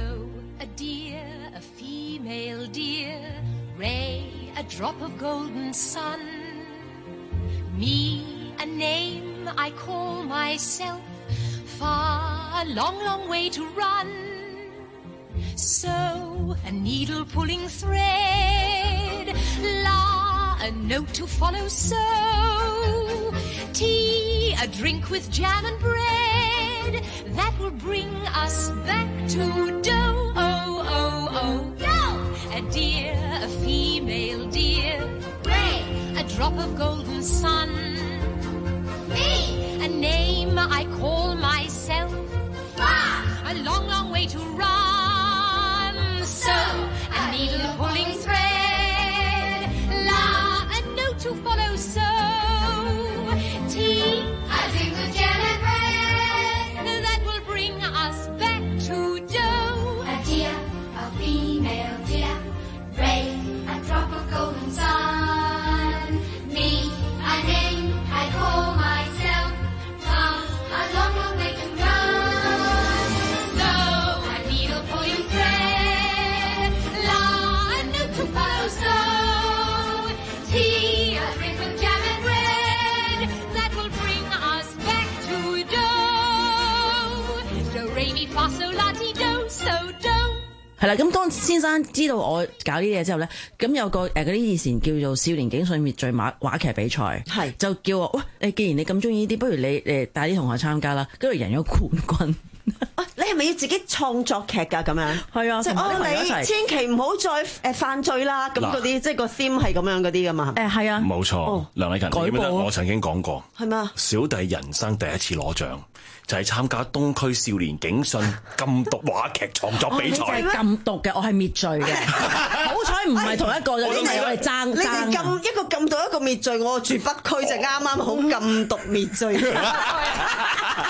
Male deer, Ray, a drop of golden sun. Me, a name I call myself. Far, a long, long way to run. So, a needle pulling thread. La, a note to follow. So, tea, a drink with jam and bread. That will bring us back to dough. Oh, oh, oh. A deer, a female deer. Ray, a drop of golden sun. Me, a name I call myself. Far, a long, long way to run. So, a needle pulling thread. La, a note to follow. So, tea, a drink with jam and bread. That will bring us back to dough. A deer, a female deer. Ray, a drop of golden sun. Me, a name I call myself. From a long, long way to run. So, a needle pulling thread. La, a note to follow. So, tea, a drink of jam and bread. That will bring us back to dough. Do, re, mi, fa, sol, la, ti, do, so, do. 係啦，咁當先生知道我搞呢啲嘢之後咧，咁有個誒嗰啲以前叫做少年警訊滅罪馬話劇比賽，係就叫我喂，誒既然你咁中意呢啲，不如你誒帶啲同學參加啦，跟住贏咗冠軍。 啊！你係咪要自己創作劇㗎？咁樣係啊， 即係哦，你千祈唔好再誒犯罪啦！咁嗰啲即係個 theme 係咁樣嗰啲㗎嘛？誒係啊， 冇錯。梁禮勤，記唔記得我曾經講過？ 係嘛？ 小弟人生第一次攞獎。就係參加東區少年警訊禁毒話劇創作比賽。 我係禁毒嘅，我係滅罪嘅。好彩唔係同一個啫，你哋我係爭爭。 你哋禁一個禁毒，一個滅罪，我住北區就啱啱好禁毒滅罪。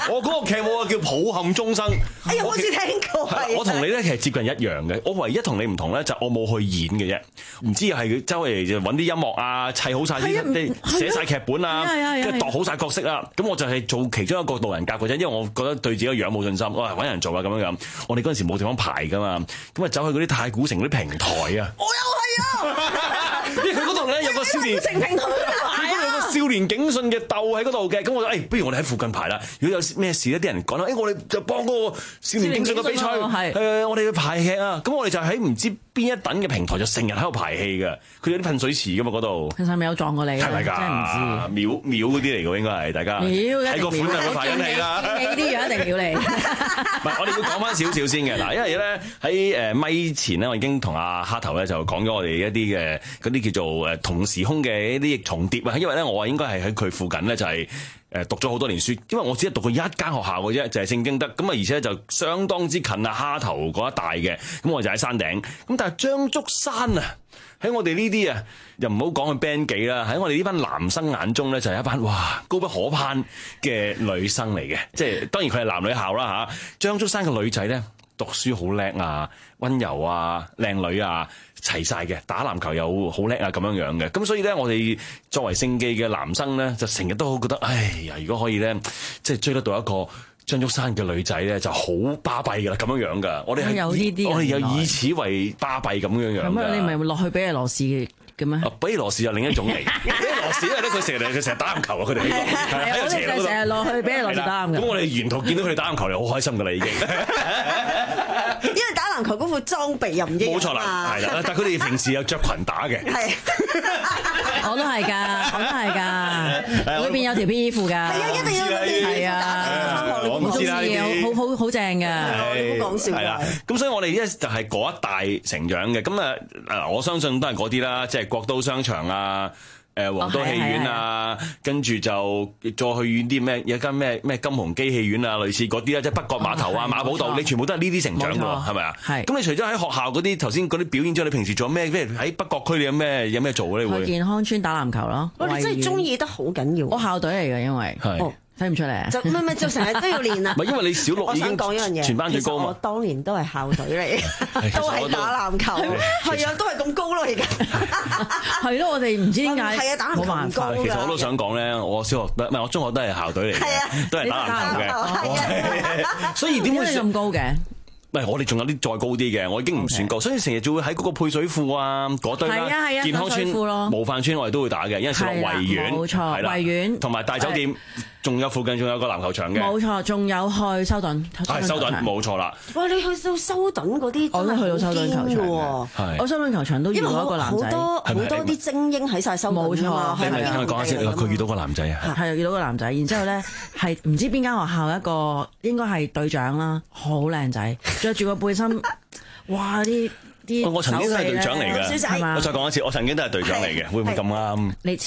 我嗰個劇目啊叫抱憾終生。 哎呀，好似聽過係。 我同你咧其實接近一樣嘅，我唯一同你唔同咧就我冇去演嘅啫，唔知係周圍就揾啲音樂啊，砌好晒啲，啲寫晒劇本啊，跟住度好晒角色啊，咁我就係做其中一個路人甲嘅啫，因為我覺得對自己個樣冇信心，我係揾人做啊咁樣樣。我哋嗰陣時冇地方排噶嘛，咁啊走去嗰啲太古城嗰啲平台啊。 我又係啊， 因為佢嗰度咧有個少年平台嗰度排啊， 有個少年警訊嘅竇喺嗰度嘅，咁我就誒、哎，不如我哋喺附近排啦。如果有咩事咧，啲人講啦，誒、哎，我哋就幫嗰個少年警訊嘅比賽，誒、呃，我哋去排戲啊。咁我哋就喺唔知邊一等嘅平台，就成日喺度排戲嘅。佢有啲噴水池噶嘛嗰度。 其實係咪有撞過你？係咪㗎？真係唔知。 秒秒嗰啲嚟㗎應該係大家。喺個款度排緊戲啦。 你啲樣一定秒你。 唔係，我哋會講翻少少先嘅嗱，因為咧喺誒咪前咧，我已經同阿蝦頭咧就講咗我哋一啲嘅嗰啲叫做誒同時空嘅一啲重疊啊。因為咧我應該係喺佢附近咧就係誒讀咗好多年書，因為我只係讀過一間學校嘅啫，就係聖經德咁啊，而且就相當之近啊蝦頭嗰一帶嘅，咁我就喺山頂。咁但係張竹山啊，喺我哋呢啲啊，又唔好講佢 band 幾啦，喺我哋呢班男生眼中咧，就係一班哇高不可攀嘅女生嚟嘅，即係當然佢係男女校啦嚇。張竹山嘅女仔咧，讀書好叻啊，溫柔啊，靚女啊，齊晒嘅，打籃球又好叻啊，咁樣樣嘅。咁所以咧，我哋作為聖記嘅男生咧，就成日都好覺得，哎呀，如果可以咧，即係追得到一個張竹山嘅女仔咧，就好巴閉噶啦，咁樣樣噶。我哋係有呢啲， 我哋有以此為巴閉咁樣樣。 咁啊，你咪落去比利羅士嘅咩？ 比利羅士又另一種嚟，比利羅士因為咧佢成日佢成日打籃球啊，佢哋喺度斜嗰度。 成日落去比利羅士打籃球。 咁我哋沿途見到佢哋打籃球，你好開心噶啦已經。 因為打籃球嗰副裝備又唔一樣。 冇錯啦，係啦，但係佢哋平時有着裙打嘅。係， 我都係㗎，我都係㗎。裏邊有條 P E 褲㗎。係啊，一定要嗰啲。係啊， 我唔知啦，呢啲好好好正㗎。 唔好講笑。 係啦，咁所以我哋咧就係嗰一代成長嘅。咁啊，嗱，我相信都係嗰啲啦，即係國都商場啊。誒皇都戲院啊，跟住就再去遠啲咩？有間咩咩金鴻基戲院啊，類似嗰啲啦，即係北角碼頭啊、馬寶道，你全部都係呢啲成長㗎喎，係咪啊？係。咁你除咗喺學校嗰啲頭先嗰啲表演之外，你平時做咩？譬如喺北角區，你有咩有咩做咧？你會？ 去健康村打籃球咯。 我哋真係中意得好緊要。 我校隊嚟㗎，因為係。 睇唔出嚟， 就唔係唔係，就成日都要練啊！ 唔係因為你小六已經全班最高嘛。 我當年都係校隊嚟，都係打籃球，係啊，都係咁高咯而家。 係咯，我哋唔知點解。 係啊，打籃球咁高。 其實我都想講咧，我小學唔係我中學都係校隊嚟嘅，都係打籃球嘅。所以點會咁高嘅？ 唔係，我哋仲有啲再高啲嘅，我已經唔算高，所以成日就會喺嗰個配水庫啊嗰堆啦，健康村、模範村我哋都會打嘅，因為小學維園， 冇錯，維園同埋大酒店，仲有附近仲有個籃球場嘅， 冇錯，仲有去修頓， 係修頓，冇錯啦。 哇！你去到修頓嗰啲， 我都去到修頓球場喎，我修頓球場都遇到一個男仔， 好多好多啲精英喺晒修頓，冇錯。 你咪聽佢講下先，佢遇到個男仔啊， 係遇到個男仔，然之後咧係唔知邊間學校一個應該係隊長啦，好靚仔，着住個背心，哇！啲啲我曾經都係隊長嚟嘅， 係嘛？ 我再講一次，我曾經都係隊長嚟嘅，會唔會咁啱？ 你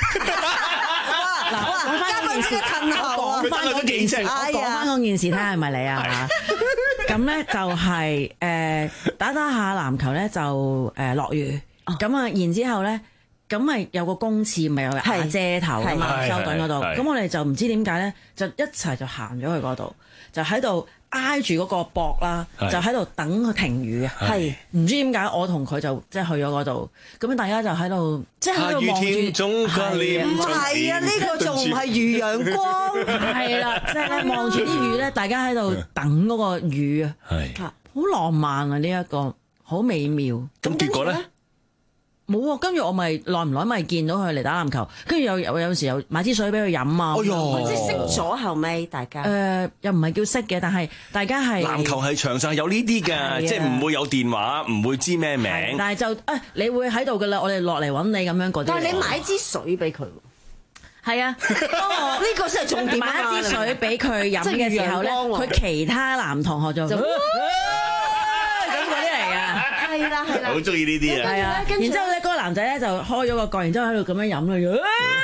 嗱，嘉賓即刻褪後啊！講翻嗰件事，我講翻嗰件事，睇下係咪你啊？咁咧就係誒打打下籃球咧就誒落雨，咁啊然之後咧咁咪有個公廁咪有瓦遮頭啊嘛，修頓嗰度，咁我哋就唔知點解咧，就一齊就行咗去嗰度，就喺度挨住嗰個膊啦，就喺度等佢停雨啊！係唔知點解我同佢就即係去咗嗰度，咁樣大家就喺度即係喺度望住，係啊， 唔係啊，呢個仲唔係如陽光？ 係啦，即係咧望住啲雨咧，大家喺度等嗰個雨啊，係好浪漫啊！呢一個好美妙。 咁結果咧？ 冇喎，跟住我咪耐唔耐咪見到佢嚟打籃球，跟住有有有時又買支水俾佢飲啊！ 哎呦，即係識咗後尾大家。 誒，又唔係叫識嘅，但係大家係籃球係場上有呢啲㗎，即係唔會有電話，唔會知咩名。 但係就誒，你會喺度㗎啦，我哋落嚟揾你咁樣嗰啲。 但係你買支水俾佢。 係啊，當我呢個先係重點。 買一支水俾佢飲嘅時候咧，佢其他男同學就咁嗰啲嚟㗎。 係啦係啦， 好中意呢啲啊！ 係啊，然之後咧，嗰個男仔咧就開咗個蓋，然之後喺度咁樣飲啦，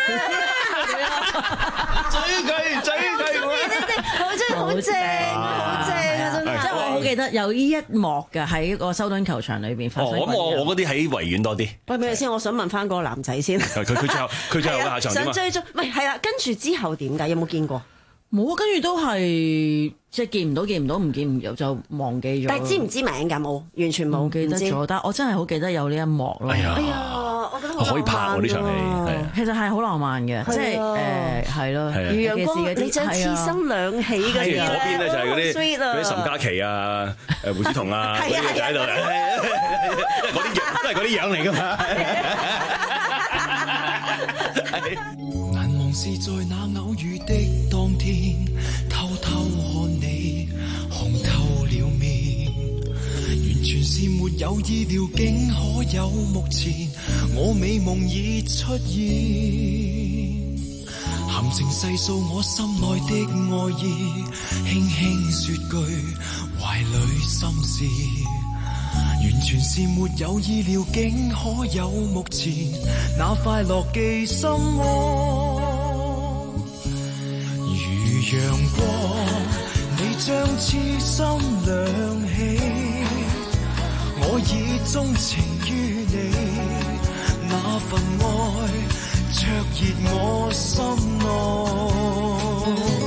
追佢追佢， 好中意，好正，好正啊！真係， 即係我好記得有呢一幕嘅喺個修頓球場裏邊發生。 哦，咁我我嗰啲喺維園多啲。 喂，咪先，我想問翻嗰個男仔先。 佢佢最後佢最後嘅下場點啊？ 想追蹤，唔係係啦，跟住之後點㗎？有冇見過？ 冇啊，跟住都係即係見唔到，見唔到，唔見唔到就忘記咗。 但係知唔知名㗎？冇，完全冇， 唔記得唔知咗。但係我真係好記得有呢一幕咯。 哎呀哎呀，我覺得好可以拍喎呢場戲，係啊其實係好浪漫嘅，即係誒係咯。 係啊如陽光， 尤其是嗰啲你將係啊刺身兩起嗰啲咧， 跟住嗰邊咧就係嗰啲好 sweet 啊嗰啲岑嘉琪啊、誒胡子彤啊嗰係啊啲就喺度，嗰啲樣都係嗰啲樣嚟㗎嘛。 難忘是在那偶遇的當天，偷偷看你紅透了面，完全是沒有意料，竟可有目前我美夢已出現，含情細數我心內的愛意，輕輕說句懷裏心事，完全是沒有意料，竟可有目前那快樂寄心窩。如陽光，你將痴心亮起，我已鍾情於你，那份愛灼熱我心內。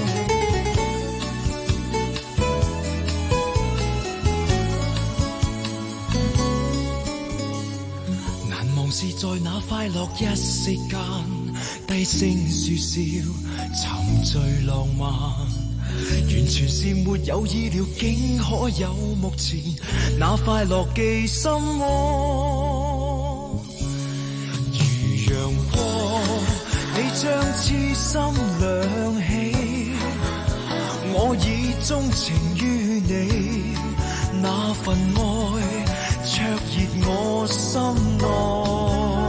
是在那快樂一息間，低聲說笑，沉醉浪漫，完全是沒有意料，竟可有目前那快樂寄心窩。如陽光，你將痴心亮起，我已鍾情於你，那份愛灼熱我心內。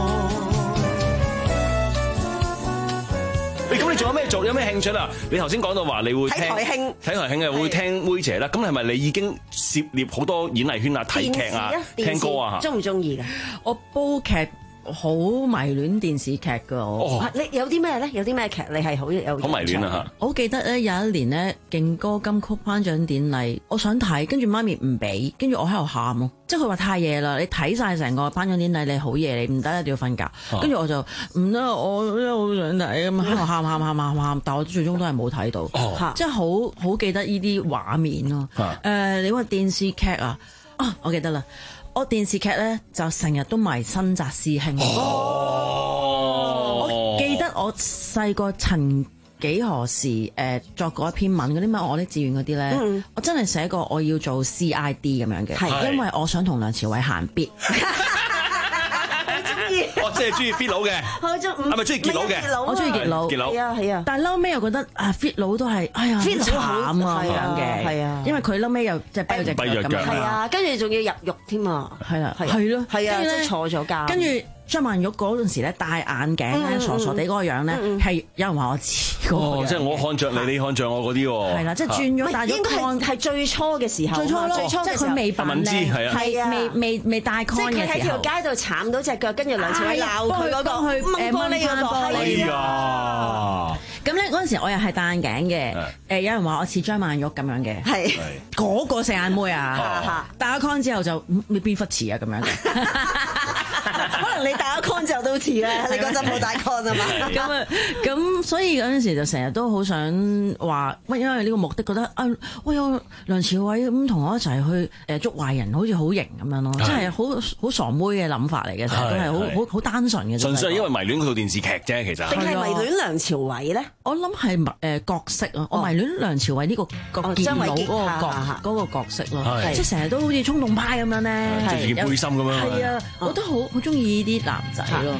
喂，咁你仲有咩做？有咩興趣啦？你頭先講到話你會聽睇台慶， 睇台慶啊，會聽妹姐啦。咁係咪你已經涉獵好多演藝圈啊、睇劇啊、聽歌啊？ 中唔中意㗎？ 我煲劇好迷戀電視劇㗎。 哦， 你有啲咩咧？有啲咩劇你係好有好迷戀啊嚇！ 我好記得咧有一年咧勁歌金曲頒獎典禮，我想睇，跟住媽咪唔俾，跟住我喺度喊咯。即係佢話太夜啦，你睇晒成個頒獎典禮，你好夜，你唔得，一定要瞓覺。跟住我就唔得，我真係好想睇咁，喺度喊喊喊喊喊，但我最終都係冇睇到。 哦， 即係好好記得呢啲畫面咯。誒，你話電視劇啊？啊，我記得啦。我電視劇咧就成日都迷新紮師兄。 哦， 我記得我細個曾幾何時誒、呃、作過一篇文嗰啲咩我的志願嗰啲咧，嗯、我真係寫過我要做 C I D 咁樣嘅，係因為我想同梁朝偉行必。 我即係中意 fit 佬嘅，係咪中意傑佬嘅？ 我中意傑佬， 傑佬係啊係啊。 但係嬲尾又覺得啊 fit 佬都係，哎呀 fit 佬好慘啊咁樣嘅， 係啊， 因為佢嬲尾又即係跛咗隻腳咁樣， 係啊，跟住仲要入獄添啊， 係啊，係咯， 係啊，即係坐咗監， 跟住。張曼玉嗰陣時咧戴眼鏡咧傻傻地嗰個樣咧係有人話我似嗰個， 即係我看着你，你看着我嗰啲喎。 係啦，即係轉咗戴咗 con 係最初嘅時候， 最初咯， 即係佢未扮靚，係啊，未未未戴 con 嘅時候， 即係佢喺條街度慘到隻腳，跟住梁朝偉鬧佢嗰個掹玻璃嗰個，係啊。 咁咧嗰陣時我又係戴眼鏡嘅，誒有人話我似張曼玉咁樣嘅， 係嗰個四眼妹啊，戴咗 con 之後就你邊忽似啊咁樣嘅。 可能你戴咗 con 之後都似啦，你嗰陣冇戴 con 啊嘛。 咁啊，咁所以嗰陣時就成日都好想話，喂，因為呢個目的覺得啊，喂，有梁朝偉咁同我一齊去誒捉壞人，好似好型咁樣咯，即係好好傻妹嘅諗法嚟嘅，成日都係好好好單純嘅。 純粹係因為迷戀嗰套電視劇啫，其實。 定係迷戀梁朝偉咧？ 我諗係誒角色啊，我迷戀梁朝偉呢個個傑佬嗰個角嗰個角色咯，即係成日都好似衝動派咁樣咧， 着住件背心咁樣。 係啊，我都好好中意呢啲男仔咯。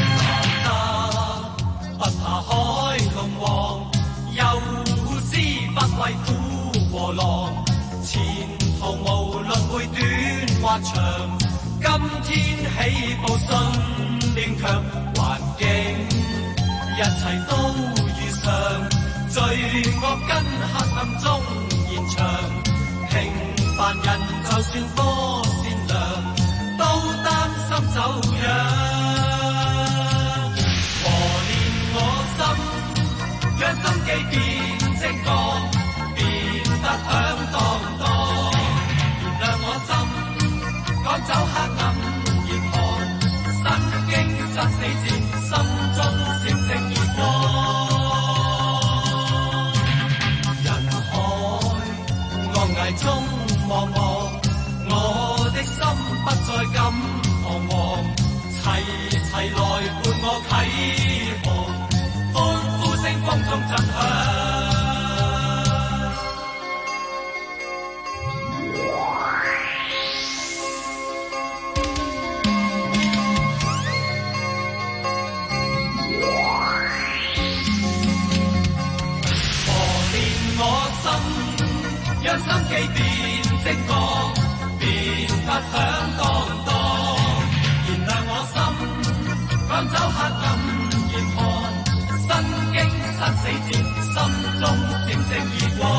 不怕海龍王，有詩不畏虎和狼，前途無論會短或長，今天起步信念強，環境一切都如常，罪惡跟黑暗中延長，平凡人就算多善良，都擔心走樣。將心機變精光，變得響當當。原諒我心，趕走黑暗嚴寒，身經生死戰，心中閃正熱光。 不再敢彷徨，齊齊來伴我啟航，歡呼聲風中震響。讓心機變精光，變得響當當，燃亮我心，趕走黑暗嚴寒，身經生死戰，心中閃正熱光。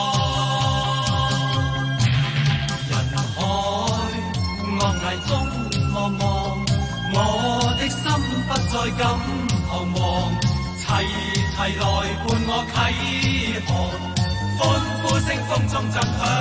人海惡崖中茫茫，我的心不再敢彷徨，齊齊來伴我啟航。歡呼聲風中震響，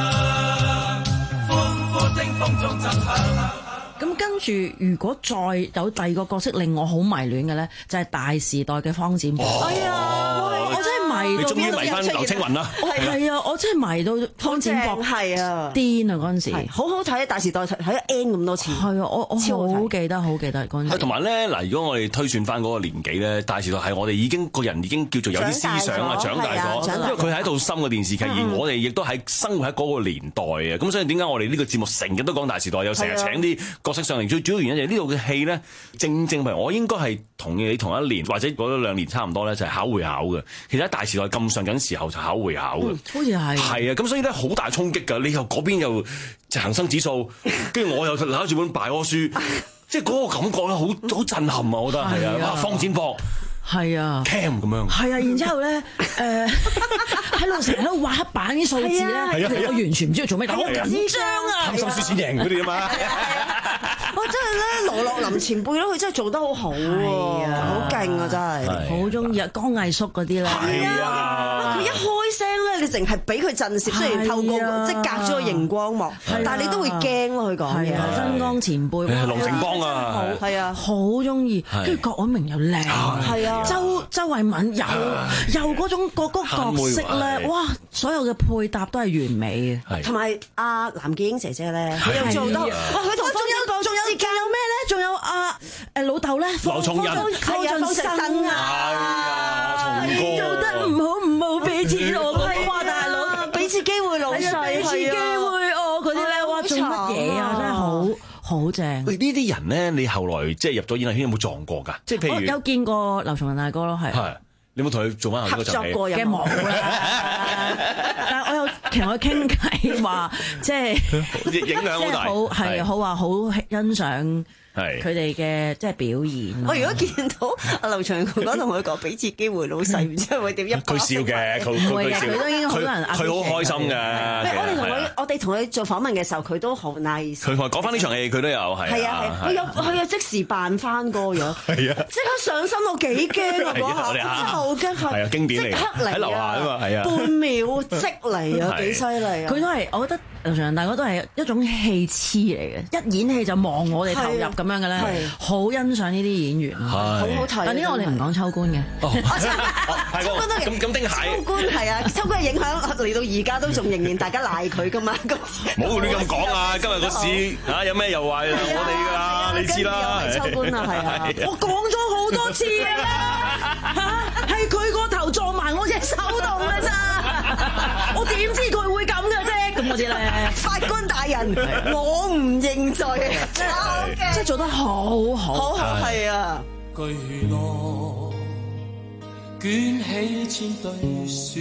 歡呼聲風中震響。 咁跟住，如果再有第二個角色令我好迷戀嘅咧，就係、是、大時代嘅方展博。哎呀，我真係迷到， 你終於迷翻劉青雲啦！ 係啊，我真係迷到方展博， 係啊， 癲啊嗰陣時， 好好睇啊！大時代睇咗 N 咁多次， 係啊，我我好記得，好記得嗰陣時。 同埋咧，嗱，如果我哋推算翻嗰個年紀咧，大時代係我哋已經個人已經叫做有啲思想啊，長大咗，因為佢係一套新嘅電視劇，而我哋亦都喺生活喺嗰個年代啊。咁所以點解我哋呢個節目成日都講大時代，又成日請啲角色上嚟？最主要原因就係呢度嘅戲咧，正正係我應該係同你同一年或者嗰兩年差唔多咧，就係考會考嘅。其實喺大時代咁上緊時候就考會考嘅， 好似係係啊。咁所以咧好大衝擊㗎。你又嗰邊又就恒生指數，跟住我又攞住本百科書，即係嗰個感覺咧，好好震撼啊！我覺得係啊，哇，方展博。 係啊 ，cam 咁樣。 係啊，然之後咧，誒喺度成日喺度畫黑板啲數字咧，我完全唔知佢做咩，但係好緊張啊！ 貪心輸錢贏嗰啲啊嘛。 哇！真係咧，羅樂林前輩咧，佢真係做得好好喎，好勁啊！真係， 好中意啊，江毅叔嗰啲咧。 係啊，佢一開聲咧，你淨係俾佢震懾，雖然透過即係隔咗個熒光幕，但係你都會驚咯。佢講嘢， 真光前輩， 龍成邦啊， 係啊， 好中意。跟住郭藹明又靚， 係啊。 周周慧敏有有嗰種嗰個角色咧，哇！所有嘅配搭都係完美嘅， 同埋阿藍潔瑛姐姐咧，佢又做到，哇！佢同方展博仲有仲有咩咧？仲有阿誒老豆咧， 劉松仁， 係啊，方石生啊， 做得唔好唔好俾錢我，哇大佬， 俾次機會老細， 俾次機會我嗰啲咧，哇做乜嘢啊？真係好。好正！ 喂，呢啲人咧，你後來即係入咗演藝圈有冇撞過㗎？即係譬如我有見過劉松仁大哥咯，係。 係，你有冇同佢做翻下呢個集戲？ 合作過有冇啦？但係我有同佢傾偈話，即係影響好大， 好係好話好欣賞。佢哋嘅即係表演。 我如果見到阿劉翔哥同佢講俾次機會老細，唔知係會點一？ 佢笑嘅，佢佢笑。 佢都已經好多人， 佢好開心嘅。 我哋同佢，我哋同佢做訪問嘅時候，佢都好 nice。 佢話講翻呢場戲，佢都有係。 係啊係，佢有佢有即時扮翻個樣。係啊！即刻上身，我幾驚啊！嗰下真係好驚， 係啊，經典嚟。 即刻嚟喺樓下啊嘛，係啊。 半秒即嚟啊，幾犀利啊！ 佢都係，我覺得劉翔大哥都係一種戲痴嚟嘅，一演戲就望我哋投入咁樣嘅咧。好欣賞呢啲演員，好好睇。但呢個我哋唔講秋官嘅， 秋官都咁咁丁蟹。 秋官係啊，秋官嘅影響嚟到而家都仲仍然大家賴佢噶嘛。 唔好亂咁講啊！今日個市嚇有咩又話我哋㗎啦，你知啦。 秋官啊，係啊， 我講咗好多次啊，嚇係佢個頭撞埋我隻手度㗎咋，我點知佢會咁嘅啫？咁嗰啲咧， 法官大人，我唔認罪， 即係做得好好， 好好係啊！ 巨浪捲起千堆雪，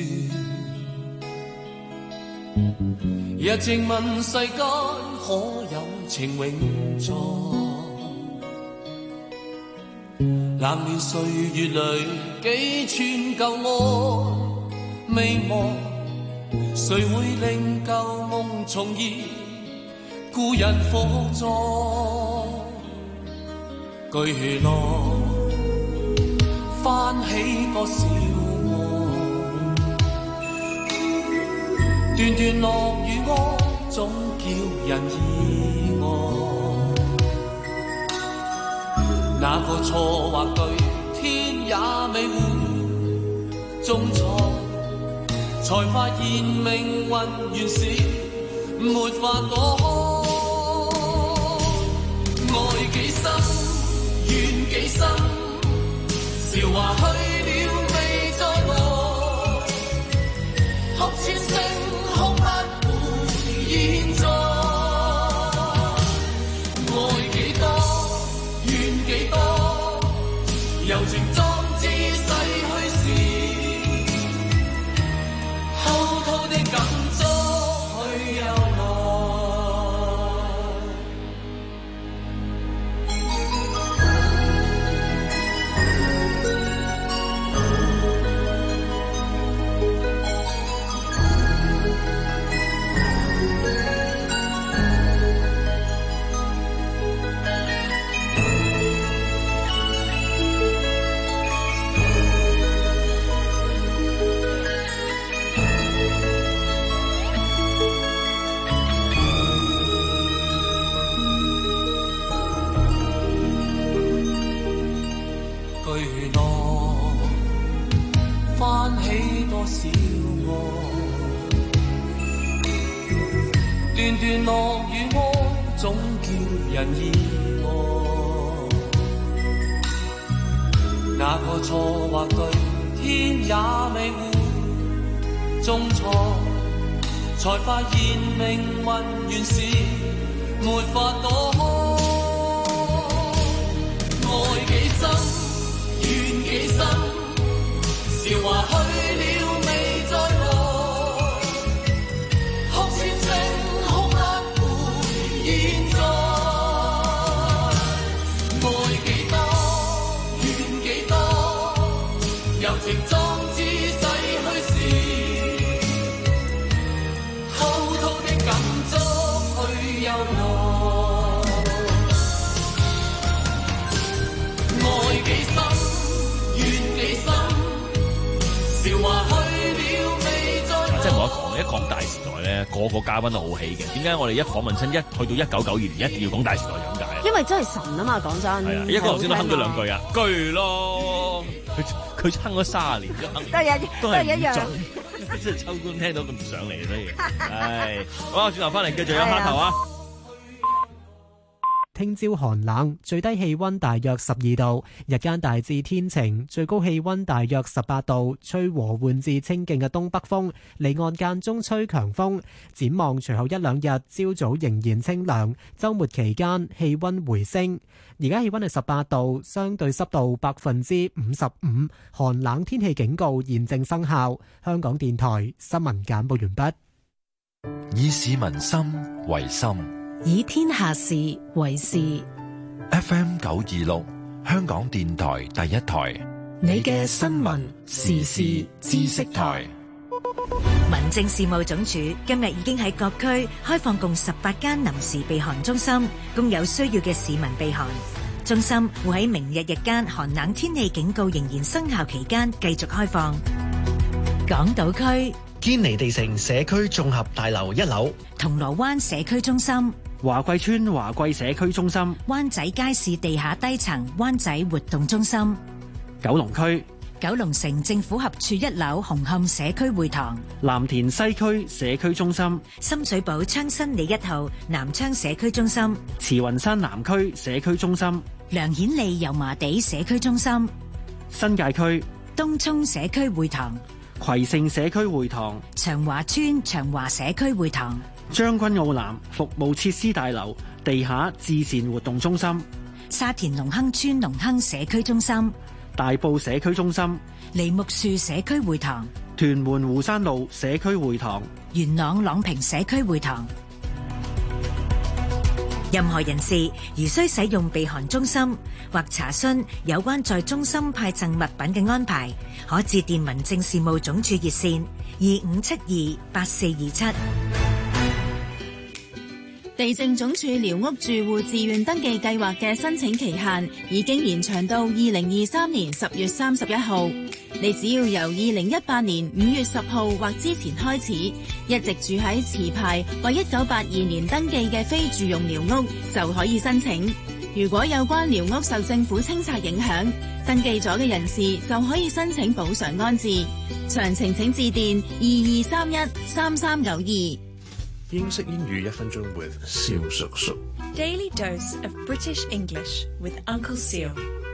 日靜問世間可有情永在？冷暖歲月裏幾串舊愛未忘，誰會令舊夢重現？故人火葬，巨浪翻起多少夢，段段落雨歌總叫人意外。那個錯或對，天也未會中錯，才發現命運原是沒法躲。 怨幾深，韶華去了未再來，哭穿聲哭不回現在，愛幾多怨幾多，柔情裝置逝去時，偷偷的感觸去又來。巨浪翻起多少愛，段段樂與哀總叫人意外。那個錯或對，天也未會中錯，才發現命運原是沒法躲開。愛幾深怨幾深，韶華去了未再來，哭穿聲哭不回現在，愛幾多怨幾多，柔情裝置逝去時，偷偷的感觸去又來。愛幾深怨幾深，韶華去了未再來。 即係冇得講，一講大時代咧，個個嘉賓都好起嘅。點解我哋一訪問親一去到一九九二年，一定要講大時代咁解？ 因為真係神啊嘛，講真。 係啊，一個頭先都哼咗兩句啊，巨咯，佢佢哼咗卅年都哼， 都係一都都係一樣。 即係秋官聽到佢唔上嚟，所以，唉，好，轉頭翻嚟繼續有蝦頭啊！ 聽朝寒冷，最低氣溫大約十二度，日間大致天晴，最高氣溫大約十八度，吹和緩至清勁嘅東北風，離岸間中吹強風。展望隨後一兩日，朝早仍然清涼，週末期間氣溫回升。而家氣溫係十八度，相對濕度百分之五十五，寒冷天氣警告現正生效。香港電台新聞簡報完畢。 以市民心為心， 以天下事為事。 F M 九二六，香港電台第一台， 你嘅新聞時事知識台。 民政事務總署今日已經喺各區開放共十八間臨時避寒中心，供有需要嘅市民避寒。中心會喺明日日間寒冷天氣警告仍然生效期間繼續開放。港島區堅尼地城社區綜合大樓一樓， 銅鑼灣社區中心、 華貴村華貴社區中心、 灣仔街市地下低層灣仔活動中心、 九龍區九龍城政府合署一樓紅磡社區會堂、 藍田西區社區中心、 深水埗昌新里一號南昌社區中心、 慈雲山南區社區中心、 梁顯利油麻地社區中心、 新界區東涌社區會堂、 葵盛社區會堂、 長華村長華社區會堂、 將軍澳南服務設施大樓地下至善活動中心、 沙田隆亨村隆亨社區中心、 大埔社區中心、 梨木樹社區會堂、 屯門湖山路社區會堂、 元朗朗屏社區會堂。任何人士如需使用避寒中心或查詢有關在中心派贈物品嘅安排，可致電民政事務總署熱線二五七二八四二七。 地政總署寮屋住戶自願登記計劃嘅申請期限已經延長到二零二三年十月三十一號。你只要由二零一八年五月十號或之前開始，一直住喺持牌或一九八二年登記嘅非住用寮屋就可以申請。如果有關寮屋受政府清拆影響，登記咗嘅人士就可以申請補償安置。詳情請致電二二三一三三九二。 英式英語一分鐘 with 蕭叔叔。 Daily dose of British English with Uncle Seal.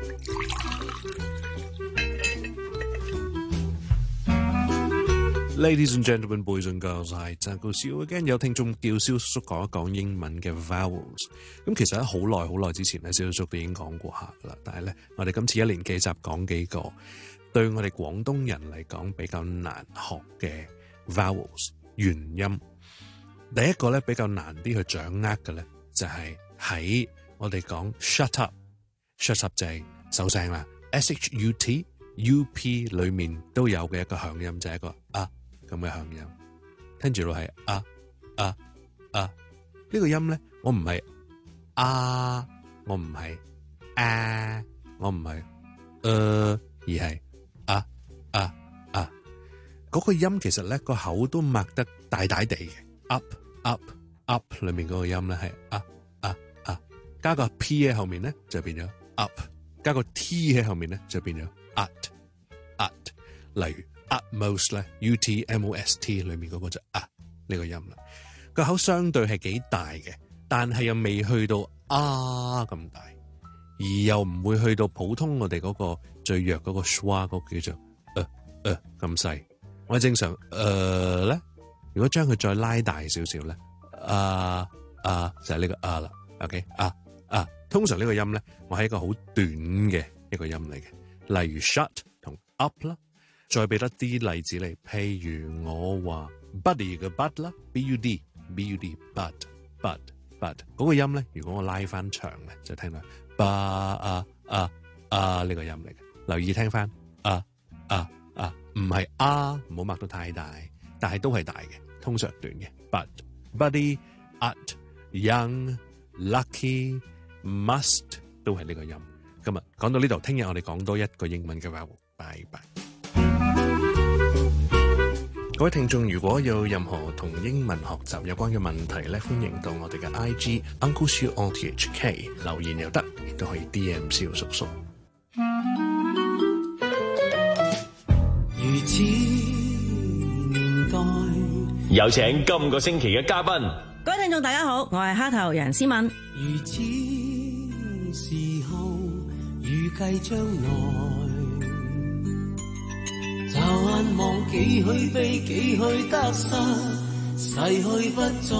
Ladies and gentlemen, boys and girls， 係真係蕭again。有聽眾叫蕭叔叔講一講英文嘅 vowels。咁其實喺好耐好耐之前咧，蕭叔叔都已經講過下噶啦。但係咧，我哋今次一連幾集講幾個對我哋廣東人嚟講比較難學嘅 vowels 元音。第一個咧比較難啲去掌握嘅咧，就係喺我哋講 shut up，shut up 就係收聲啦。S H U T U P 裏面都有嘅一個響音，就係一個啊咁嘅響音。聽住落係啊啊啊，呢個音咧，我唔係啊，我唔係啊，我唔係誒，而係啊啊啊。嗰個音其實咧個口都擘得大大地嘅 up。up up 裏面嗰個音咧係啊啊啊，加個 p 喺後面咧就變咗 up， 加個 t 喺後面咧就變咗 at at。例如 utmost 咧 u t m o s t 裏面嗰個就啊呢個音啦，個口相對係幾大嘅，但係又未去到啊咁大，而又唔會去到普通我哋嗰個最弱嗰個 schwa 嗰個叫做誒誒咁細。我正常誒咧。如果將佢再拉大少少咧，啊啊就係呢個啊啦 ，OK 啊啊，通常呢個音咧，我係一個好短嘅一個音嚟嘅，例如 shut 同 up 啦，再俾得啲例子嚟，譬如我話 buddy 嘅 bud 啦 ，b u d b u d bud bud bud 嗰個音咧，如果我拉翻長咧，就聽到 ba 啊啊啊呢個音嚟嘅，留意聽翻啊啊啊，唔係啊，唔好擘到太大。但係都係大嘅，通常短嘅。But, buddy, at, young, lucky, must 都係呢個音。今日講到呢度，聽日我哋講多一個英文嘅 vowel。拜拜。各位聽眾，如果有任何同英文學習有關嘅問題咧，歡迎到我哋嘅 I G Uncle Siu O T H K 留言又得，亦都可以 D M 蕭叔叔。 如此有請今個星期嘅嘉賓。 各位聽眾大家好，我係蝦頭楊思敏。 如此時候預計將來，就眼望幾許悲幾許得失，逝去不再，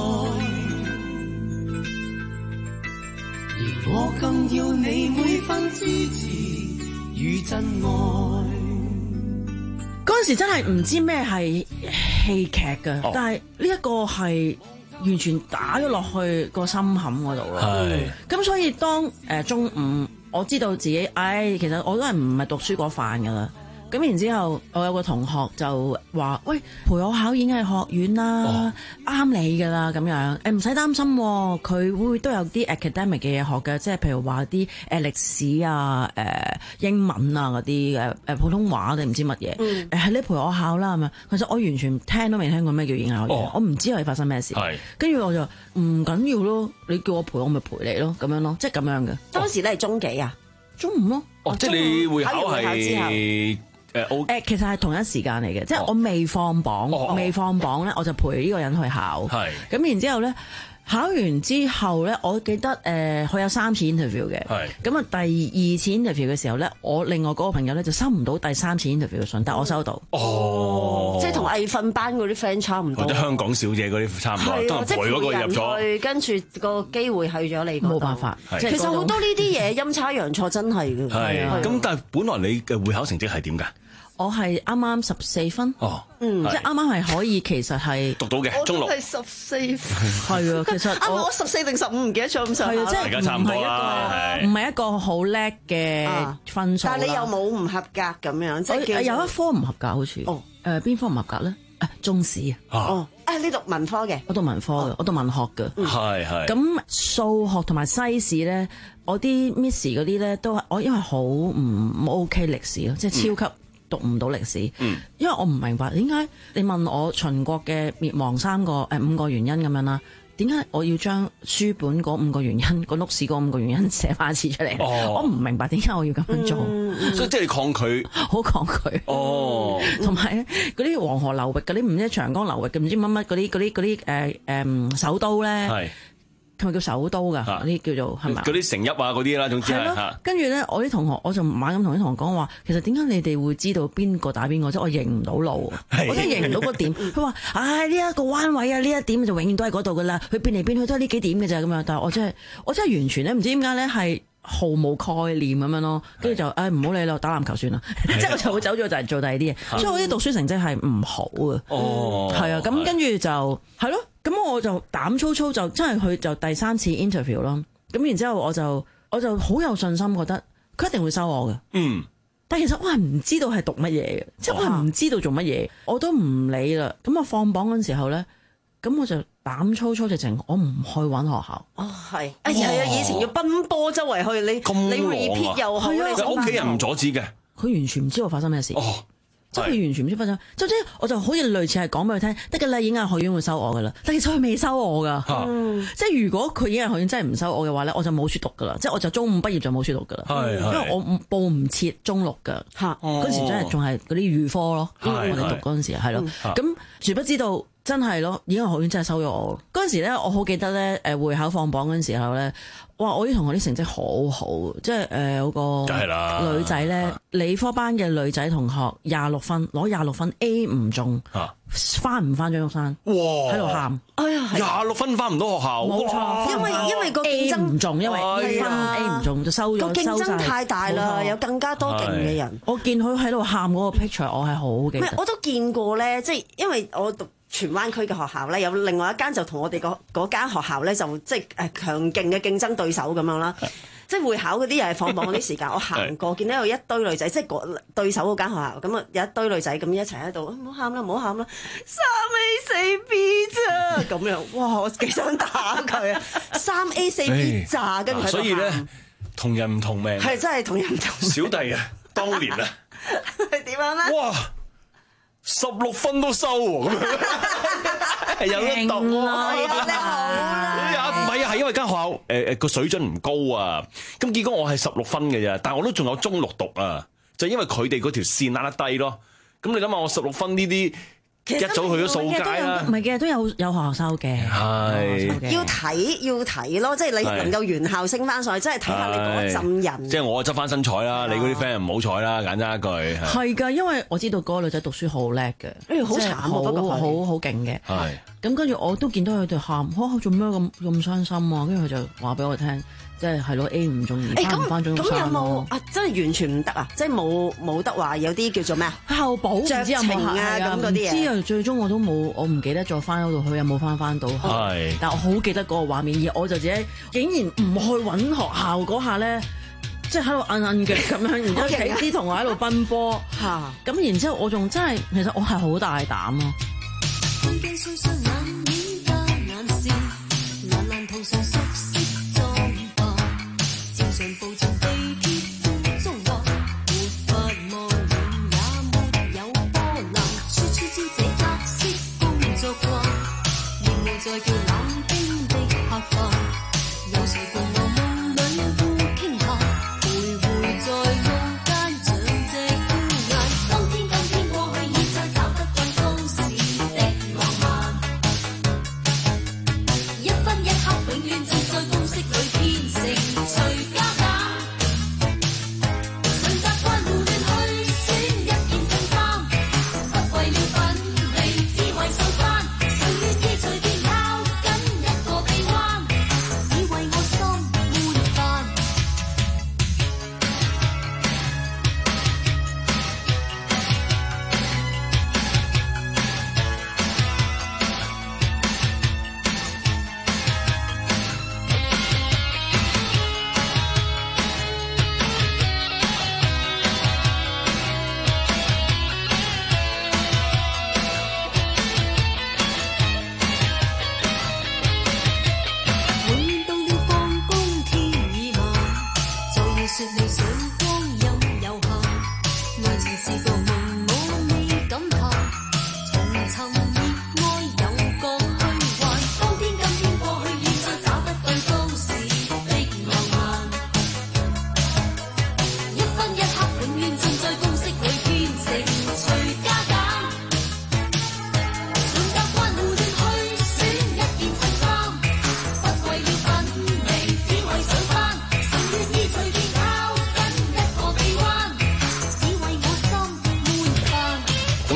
而我更要你每分支持與真愛。 嗰陣時真係唔知咩係戲劇㗎，哦、但係呢一個係完全打咗落去個心坎嗰度咯。咁是所以當誒、呃、中午我知道自己，唉、哎，其實我都係唔係讀書嗰範㗎啦。咁然之後，我有個同學就話：喂，陪我考演藝學院啦，啱、哦、你㗎啦，咁樣誒唔使擔心，佢會都有啲 academic 嘅嘢學嘅，即係譬如話啲誒歷史啊、誒、呃、英文啊嗰啲誒誒普通話定唔知乜嘢，誒係、嗯、你陪我考啦，係咪？其實我完全聽都未聽過咩叫演藝學院，哦、我唔知係發生咩事。跟住是我就唔緊要咯，你叫我陪我咪陪你咯，咁樣咯，即係咁樣嘅。 當時你係中幾啊？中五咯。 哦，即係你會考係。誒，誒、呃， 其實係同一時間嚟嘅，哦、即係我未放榜，哦、未放榜咧，我就陪呢個人去考。係是，咁然之後咧，考完之後咧，我記得誒，佢、呃、有三次 interview 嘅。係是，咁啊，第二次 interview 嘅時候咧，我另外嗰個朋友咧就收唔到第三次 interview 嘅信，但我收到。哦， 即係同藝訓班嗰啲 friend 差唔多， 或者香港小姐嗰啲差唔多，都係陪嗰個入咗， 跟住個機會去咗你嗰度。 冇辦法， 其實好多呢啲嘢陰差陽錯真係嘅。 係，咁但係本來你嘅會考成績係點㗎？ 我係啱啱十四分，哦，嗯，即係啱啱係可以，其實係讀到嘅，中六係十四分，係啊，其實啱啱我十四定十五唔記得咗咁上下，即係唔係一個唔係一個好叻嘅分數， 但係你又冇唔合格咁樣，即係有一科唔合格好似，哦，誒邊科唔合格咧？誒中史啊， 哦，誒你讀文科嘅， 我讀文科嘅，我讀文學嘅， 係係， 咁數學同埋西史咧，我啲 Miss 嗰啲咧都係我因為好唔 OK 歷史咯，即係超級。讀唔到歷史，嗯、因為我唔明白點解你問我秦國嘅滅亡三個誒、呃、五個原因咁樣啦，點點解我要將書本嗰五個原因，個 notes 嗰五個原因寫翻一次出嚟？ 哦、 我唔明白點解我要咁樣做， 嗯、 所以即係你抗拒， 好抗拒。 哦， 同埋咧嗰啲黃河流域嗰啲唔知長江流域嘅唔知乜乜嗰啲嗰啲嗰啲誒誒首都咧。 係。 係咪叫首都㗎？嗰啲叫做係咪？ 嗰啲成邑啊嗰啲啦，總之係嚇。 跟住咧，我啲同學我就猛咁同啲同學講話，其實點解你哋會知道邊個打邊個？即係我認唔到路，我真係認唔到個點。佢話：唉，呢一個彎位啊，呢一點就永遠都喺嗰度㗎啦。佢變嚟變去都係呢幾點嘅咋咁樣。但係我真係我真係完全咧唔知點解咧係毫無概念咁樣咯。跟住就唉唔好理啦，打籃球算啦。即係我就會走咗就係做第二啲嘢。所以我啲讀書成績係唔好啊。 哦， 係啊，咁跟住就係咯。咁我就膽粗粗就真係去就第三次 interview 咯，咁然之後我就我就好有信心覺得佢一定會收我嘅。 嗯， 但其實我係唔知道係讀乜嘢嘅，即係我係唔知道做乜嘢，我都唔理啦。咁我放榜嗰陣時候咧，咁我就膽粗粗直情我唔去揾學校。 哦，係，哎呀，以前要奔波周圍去，你你 repeat 又好， 係啊， 你屋企人唔阻止嘅， 佢完全唔知我發生咩事。 哦。 即係佢完全唔知發生，總之我就好似類似係講俾佢聽，得㗎啦，演藝學院會收我㗎啦。但其實佢未收我㗎，嗯、即係如果佢演藝學院真係唔收我嘅話咧，我就冇書讀㗎啦。即係我就中五畢業就冇書讀㗎啦。 係因為我報唔切中六㗎。嚇，嗰時真係仲係嗰啲預科咯。我哋讀嗰陣時係咯。咁殊不知道真係咯，演藝學院真係收咗我。嗰陣時咧，我好記得咧，誒會考放榜嗰陣時候咧。哇！我啲同學啲成績好好，即係誒有個女仔咧，理科班嘅女仔同學廿六分，攞廿六分 A 唔中，翻唔翻張玉山？哇！喺度喊， 哎呀， 廿六分翻唔到學校， 冇錯， 因為因為個競爭唔中，因為分 A 唔中就收咗， 個競爭太大啦，有更加多勁嘅人。 我見佢喺度喊嗰個 picture，我係好記得。 我都見過咧，即係因為我讀荃灣區嘅學校咧，有另外一間就同我哋個嗰間學校咧，就即係誒強勁嘅競爭對手咁樣啦。即係會考嗰啲又係放榜嗰啲時間，我行過見到有一堆女仔，即係嗰對手嗰間學校咁啊，有一堆女仔咁一齊喺度，唔好喊啦，唔好喊啦，三 A 四 B 咋咁樣，哇！我幾想打佢啊，三 A 四 B 咋，跟住喺度喊。 所以咧，同人唔同命， 係真係同人唔同命。 小弟啊，當年啊， 係點樣咧？哇！ 十六分都收喎，咁樣係有得讀喎。唔係啊，係因為間學校誒誒個水準唔高啊。咁結果我係十六分嘅啫，但係我都仲有中六讀啊。就因為佢哋嗰條線拉得低咯。咁你諗下，我十六分呢啲一早去咗掃街啦。 唔係嘅，都有有學校收嘅。 係要睇要睇咯，即係你能夠原校升翻上去，即係睇下你嗰一陣人。 即係我執翻身彩啦，你嗰啲 friend 唔好彩啦，簡單一句。 係㗎，因為我知道嗰個女仔讀書好叻嘅， 誒好慘啊， 好好好勁嘅。 係。 咁跟住我都見到佢哋喊，嚇做咩咁咁傷心啊？跟住佢就話俾我聽，即係係咯 A 唔中意翻唔翻中三咯。 咁有冇啊？真係完全唔得啊！即係冇冇得話有啲叫做咩啊？ 後補酌情啊咁嗰啲嘢。 知啊，最終我都冇，我唔記得再翻嗰度，佢有冇翻翻到？ 係。但我好記得嗰個畫面，而我就自己竟然唔去揾學校嗰下咧。即係喺度摁摁腳咁樣，然之後睇啲同學喺度奔波嚇，咁然之後我仲真係，其實我係好大膽咯。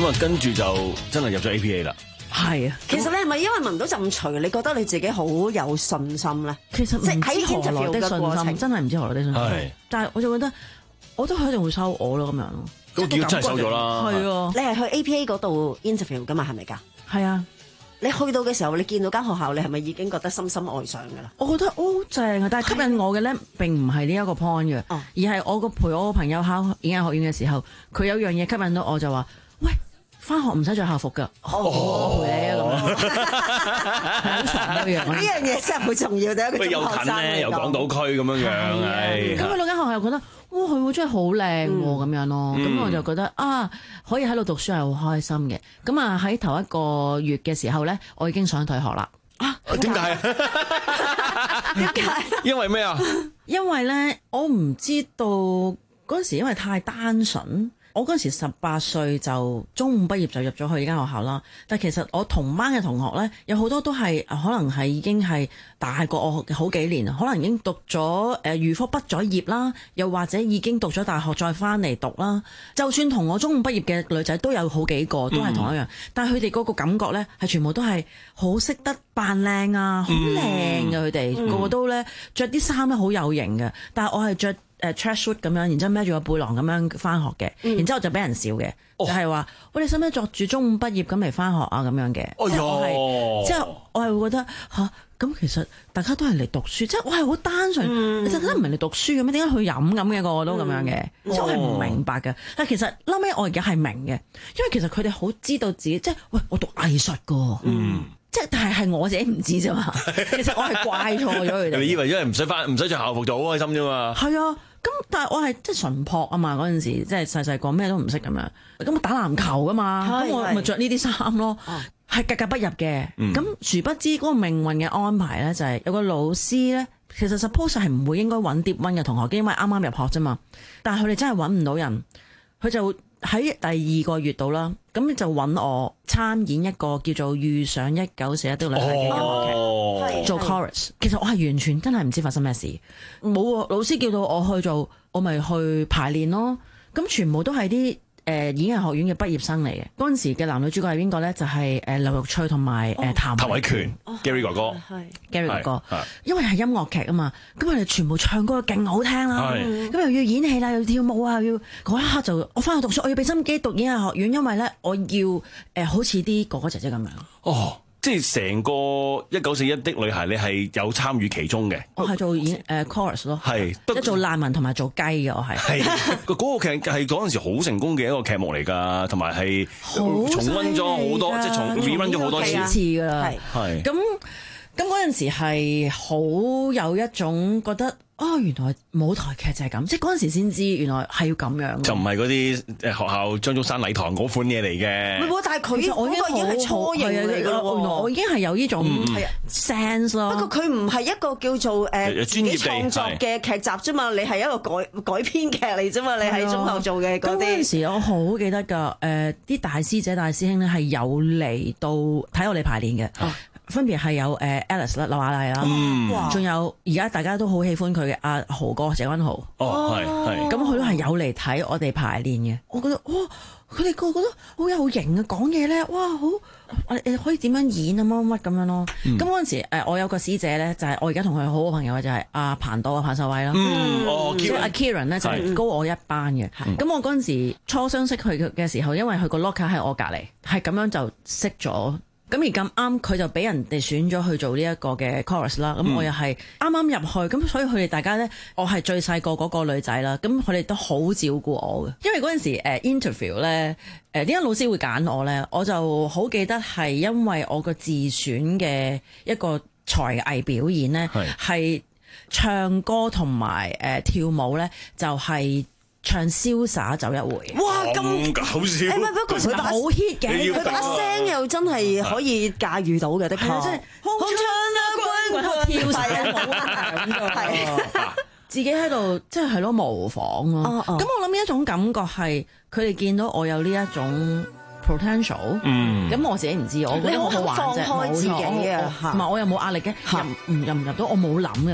啊，跟住就真係入咗 A P A 啦。 係啊， 其實你係咪因為聞到陣除，你覺得你自己好有信心咧？ 其實唔知何來的信心，真係唔知何來的信心。 係， 但係我就覺得，我都佢一定會收我咯咁樣咯。 咁結果真係收咗啦。 係啊，你係去 A P A 嗰度 interview 噶嘛？係咪㗎？ 係啊。 你去到嘅時候，你見到間學校，你係咪已經覺得深深愛上㗎啦？ 我覺得好正啊！但係吸引我嘅咧並唔係呢一個 point 嘅， 哦、 而係我個陪我個朋友考演藝學院嘅時候，佢有樣嘢吸引到我就話：喂，翻學唔使着校服㗎，哦、我陪你啊咁樣，係好爽嘅樣。 呢樣嘢真係好重要，對一個中學生嚟講。 又近咧，又港島區咁樣樣，係。 咁佢兩間學校又覺得。哇！佢真係好靚喎，咁樣咯，咁、嗯、我就覺得啊，可以喺度讀書係好開心嘅。咁啊喺頭一個月嘅時候咧，我已經想退學啦。 啊？點解？ 點解？ 因為咩啊？ 因為咧，我唔知道嗰陣時，因為太單純。我嗰陣時十八歲就中五畢業就入咗去呢間學校啦，但其實我同班嘅同學咧，有好多都係可能係已經係大過我好幾年，可能已經讀咗誒預科畢咗業啦，又或者已經讀咗大學再翻嚟讀啦。就算同我中五畢業嘅女仔都有好幾個都係同一樣，嗯、但係佢哋嗰個感覺咧係全部都係好識得扮靚啊，好靚嘅佢哋個個都咧着啲衫咧好有型嘅，但係我係着。誒 track suit 咁樣，然之後孭住個背囊咁樣翻學嘅，嗯、然之後就俾人笑嘅，哦、就係話：喂，你使唔使着住中五畢業咁嚟翻學啊？咁樣嘅， 哦、 即係我係，即係我係會覺得吓，咁、啊、其實大家都係嚟讀書，即係我係好單純，嗯、你真係唔係嚟讀書嘅咩？點解去飲咁嘅個個都咁樣嘅？即係、嗯、我係唔明白嘅。但係其實後尾我而家係明嘅，因為其實佢哋好知道自己，即係喂，我讀藝術㗎。嗯即係，但係係我自己唔知啫嘛。其實我係怪錯咗佢哋。 你以為因為唔使翻，唔使着校服就好開心啫嘛？係啊，咁但係我係即係純樸啊嘛。嗰陣時即係細細個咩都唔識咁樣，咁我打籃球噶嘛，咁我咪着呢啲衫咯，係格格不入嘅。咁、嗯、殊不知嗰個命運嘅安排咧，就係有個老師咧，其實 suppose 係唔會應該揾 Deep One 嘅同學，因為啱啱入學啫嘛。但係佢哋真係揾唔到人，佢就喺第二個月度啦，咁就揾我參演一個叫做《遇上一九四一的女孩》嘅音樂劇，哦、做 chorus。其實我係完全真係唔知發生咩事，冇老師叫到我去做，我咪去排練咯。咁全部都係啲誒演藝學院嘅畢業生嚟嘅。嗰陣時嘅男女主角係邊個咧？就係誒劉玉翠同埋誒譚譚偉權 Gary 哥哥 ，Gary 哥哥，因為係音樂劇啊嘛，咁佢哋全部唱歌勁好聽啦，咁又要演戲啦，又要跳舞啊，又要嗰一刻就我翻去讀書，我要俾心機讀演藝學院，因為咧我要誒、呃、好似啲哥哥姐姐咁樣。 哦。即係成個一九四一的女孩，你係有參與其中嘅。 我係做演誒、呃、chorus 咯， 係即係做難民同埋做雞嘅，我係。係嗰個劇係嗰陣時好成功嘅一個劇目嚟㗎，同埋係重溫咗好多，即係重 rerun 咗好多次次㗎啦。係咁咁嗰陣時係好有一種覺得。哦，原來舞台劇就係咁，即係嗰陣時先知原來係要咁樣。就唔係嗰啲誒學校張竹山禮堂嗰款嘢嚟嘅。 唔係，但係佢我已經係初型嚟㗎喎。 原來我已經係有呢種係 sense 咯。 不過佢唔係一個叫做誒自己創作嘅劇集啫嘛，你係一個改改編劇嚟啫嘛，你喺中學做嘅嗰啲。 嗰陣時我好記得㗎，誒啲大師姐大師兄咧係有嚟到睇我哋排練嘅。分別係有誒 Alice 啦、劉雅麗啦，仲有而家大家都好喜歡佢嘅阿豪哥謝君豪。 哦，係係。 咁佢都係有嚟睇我哋排練嘅。我覺得哇，佢哋個個都好有型啊，講嘢咧，哇，好誒可以點樣演啊乜乜咁樣咯。咁嗰陣時誒，我有個師姐咧，就係我而家同佢好好朋友嘅，就係阿彭導啊彭秀慧啦。 嗯，哦， 即係阿 Kieran 咧就係高我一班嘅。咁我嗰陣時初相識佢嘅時候，因為佢個 locker 喺我隔離，係咁樣就識咗。咁而咁啱佢就俾人哋選咗去做呢一個嘅 chorus 啦，咁、嗯、我又係啱啱入去，咁所以佢哋大家咧，我係最細個嗰個女仔啦，咁佢哋都好照顧我嘅，因為嗰陣時、呃、interview 咧，誒點解老師會揀我咧？我就好記得係因為我個自選嘅一個才藝表演咧，係是唱歌同埋誒跳舞咧，就係、是。唱瀟灑走一回， 哇咁搞笑！誒唔係，不過佢把 hit 嘅，佢把聲又真係可以駕馭到嘅，的確。即係好唱啊，滾滾跳曬啊，咁就係自己喺度，即係係咯模仿咯。咁我諗呢一種感覺係佢哋見到我有呢一種 potential，嗯，咁我自己唔知，我覺得好好玩啫，冇錯，同埋我又冇壓力嘅，入唔入唔入到我冇諗嘅。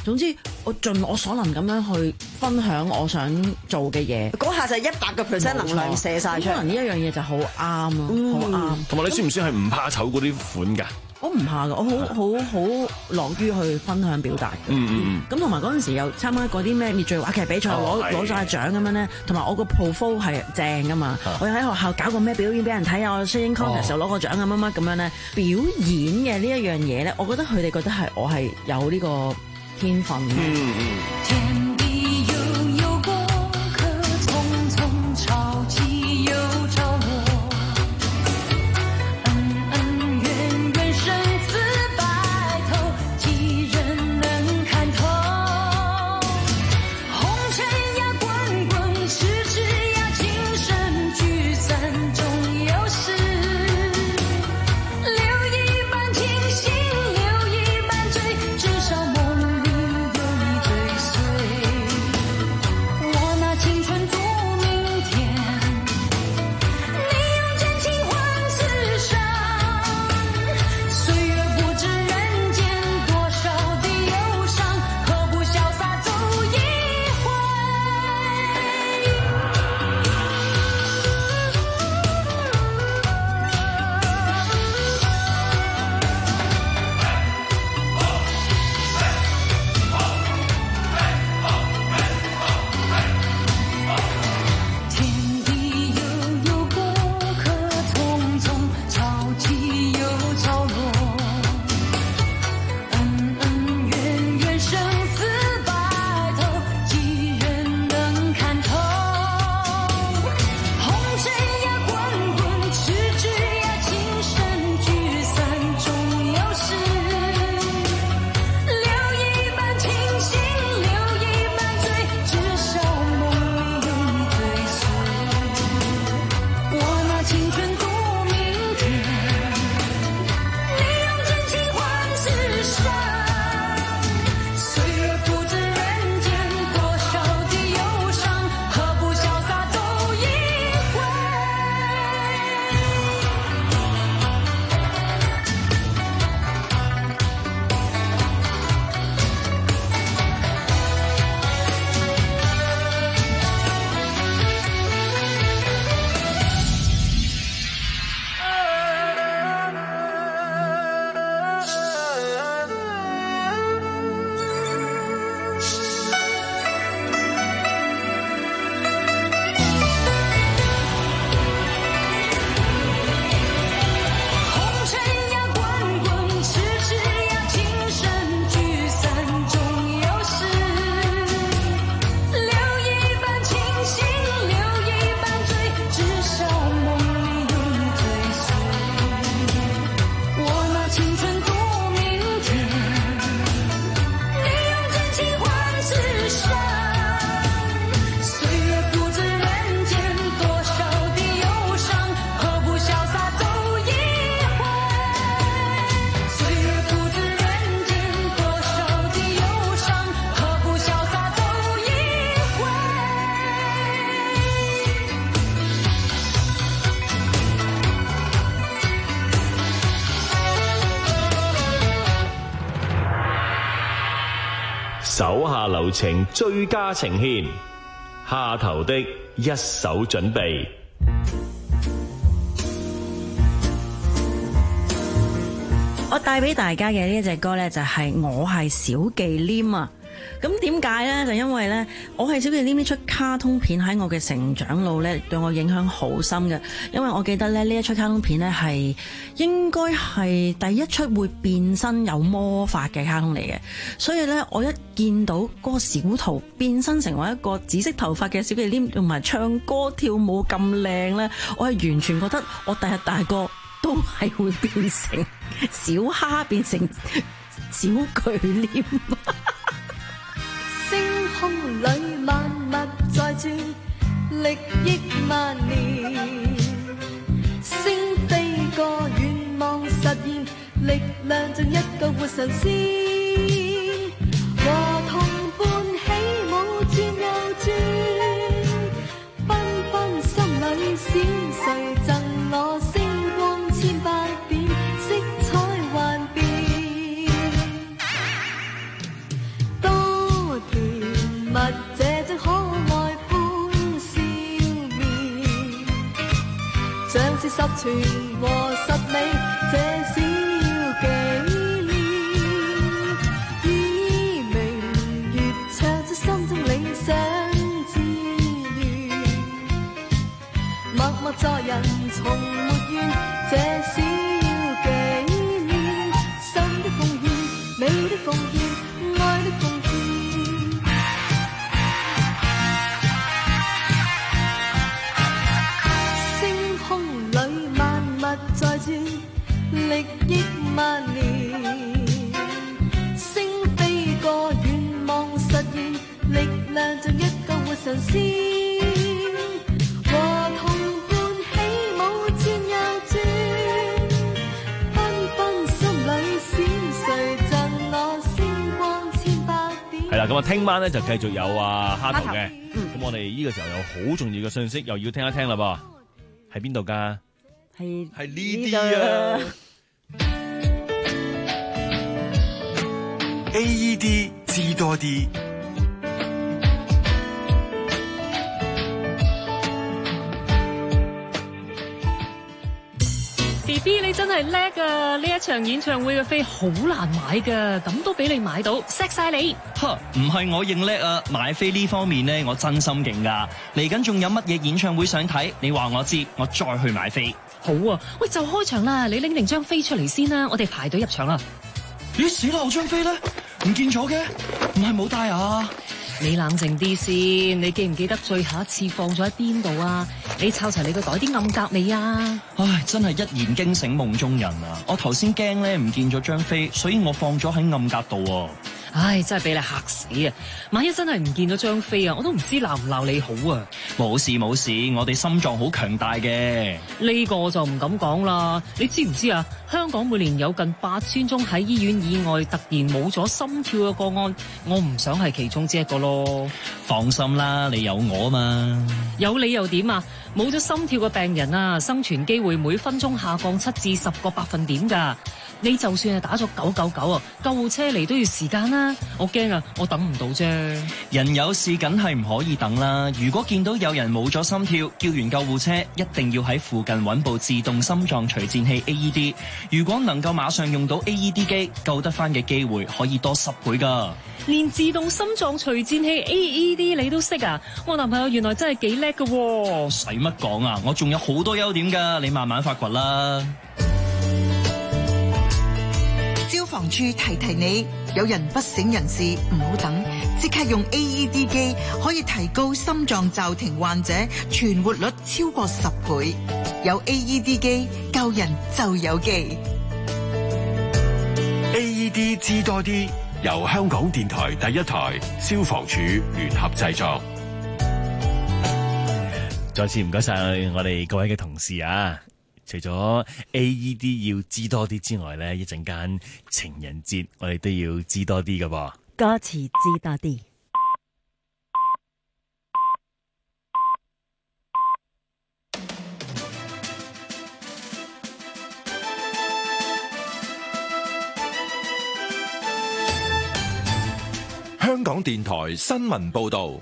總之我盡我所能咁樣去分享我想做嘅嘢， 嗰下就一百個 percent 能量射晒出嚟。 可能呢一樣嘢就好啱咯，好啱。 同埋你算唔算係唔怕醜嗰啲款㗎？ 我唔怕㗎，我好好好樂於去分享表達。 嗯嗯嗯。 咁同埋嗰陣時又參加嗰啲咩滅罪話劇比賽，攞攞晒獎咁樣咧，同埋我個 profile 係正㗎嘛。我又喺學校搞個咩表演俾人睇啊，我 singing contest 又攞個獎啊乜乜咁樣咧。表演嘅呢一樣嘢咧，我覺得佢哋覺得係我係有呢個天分嘅。 嗯嗯。 天地悠悠，过客匆匆，潮起又潮落。 手下留情，最佳呈獻，下頭的一手準備。 我帶俾大家嘅呢一隻歌呢，就係我係小忌廉啊！咁點解呢？就因為呢，我係小忌廉呢出卡通片喺我嘅成長路呢，對我影響好深嘅。因為我記得咧呢一出卡通片呢，係應該係第一出會變身有魔法嘅卡通嚟嘅，所以呢，我一見到嗰個小桃變身成為一個紫色頭髮嘅小忌廉，同埋唱歌跳舞咁靚呢，我係完全覺得我第日大個都係會變成小蝦，變成小巨廉。 星空裏萬物在轉，歷億萬年，星飛過願望實現，力量像一個活神仙，和同伴起舞轉又轉，繽紛心裏閃，誰贈我星光千百點，色彩幻變。 全和十美，這小紀念，以明月唱出心中理想志願，默默助人從沒怨，這小紀念，心的奉獻，美的奉獻，愛的奉獻。歷億萬年，星飛過願望實現，力量像一個活神仙，和同伴起舞轉又轉，繽紛心裏閃，誰贈我星光千百點。 係啦，咁啊，聽晚咧就繼續有啊蝦頭嘅，咁、 嗯、 我哋呢個時候有好重要嘅信息，又要聽一聽啦噃，喺邊度㗎？ 係係呢啲啊！ A E D 知多啲。 B B 你真係叻啊！呢一場演唱會嘅飛好難買噶，咁都俾你買到，錫晒你。 吓，唔係我認叻啊！買飛呢方面呢，我真心勁噶。嚟緊仲有乜嘢演唱會想睇？你話我知，我再去買飛。 好啊，喂，就開場啦，你拎定張飛出嚟先啦，我哋排隊入場啦。 咦，死啦！我張飛咧唔見咗嘅，唔係冇帶啊！ 你冷靜啲先，你記唔記得最後一次放咗喺邊度啊？你抄齊你個袋啲暗格未啊？ 唉，真係一言驚醒夢中人啊！我頭先驚咧唔見咗張飛，所以我放咗喺暗格度喎。 唉，真係俾你嚇死啊！萬一真係唔見咗張飛啊，我都唔知鬧唔鬧你好啊！ 冇事冇事，我哋心臟好強大嘅。 呢個我就唔敢講啦。你知唔知啊？香港每年有近八千宗喺醫院以外突然冇咗心跳嘅個案，我唔想係其中之一個咯。 放心啦，你有我嘛。 有你又點啊？冇咗心跳嘅病人啊，生存機會每分鐘下降七至十個百分點㗎。你就算係打咗九九九啊，救護車嚟都要時間啦。我驚啊，我等唔到啫。 人有事梗係唔可以等啦。如果見到有人冇咗心跳，叫完救護車，一定要喺附近揾部自動心臟除顫器 A E D。如果能夠馬上用到 A E D 機，救得翻嘅機會可以多十倍㗎。 連自動心臟除顫器 A E D 你都識啊？我男朋友原來真係幾叻㗎喎。 使乜講啊？我仲有好多優點㗎，你慢慢發掘啦。 消防處提提你，有人不省人事唔好等，即刻用 A E D 機可以提高心臟驟停患者存活率超過十倍。有 A E D 機救人就有機。 A E D 知多啲，由香港電台第一台消防處聯合製作。 再次唔該晒我哋各位嘅同事啊！除咗 A E D 要知多啲之外咧，一陣間情人節我哋都要知多啲㗎噃。 歌詞知多啲。 香港電台新聞報導。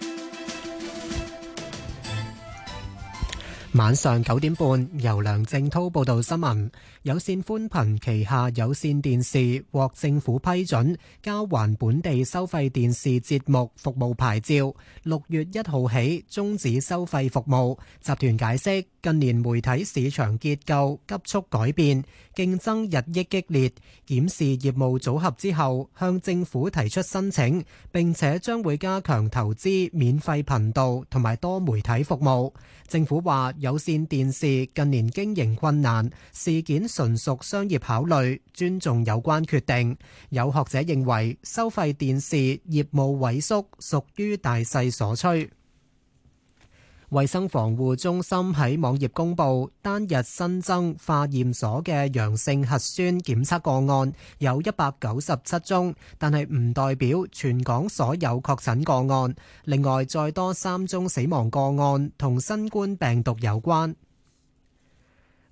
晚上九點半，由梁正滔報道新聞。有線寬頻旗下有線電視獲政府批准交還本地收費電視節目服務牌照，六月一號起終止收費服務。集團解釋，近年媒體市場結構急速改變，競爭日益激烈，檢視業務組合之後，向政府提出申請，並且將會加強投資免費頻道同埋多媒體服務。政府話有線電視近年經營困難，事件純屬商業考慮，尊重有關決定。有學者認為收費電視業務萎縮屬於大勢所趨。衛生防護中心喺網頁公布，單日新增化驗所嘅陽性核酸檢測個案有一百九十七宗，但係唔代表全港所有確診個案。另外，再多三宗死亡個案同新冠病毒有關。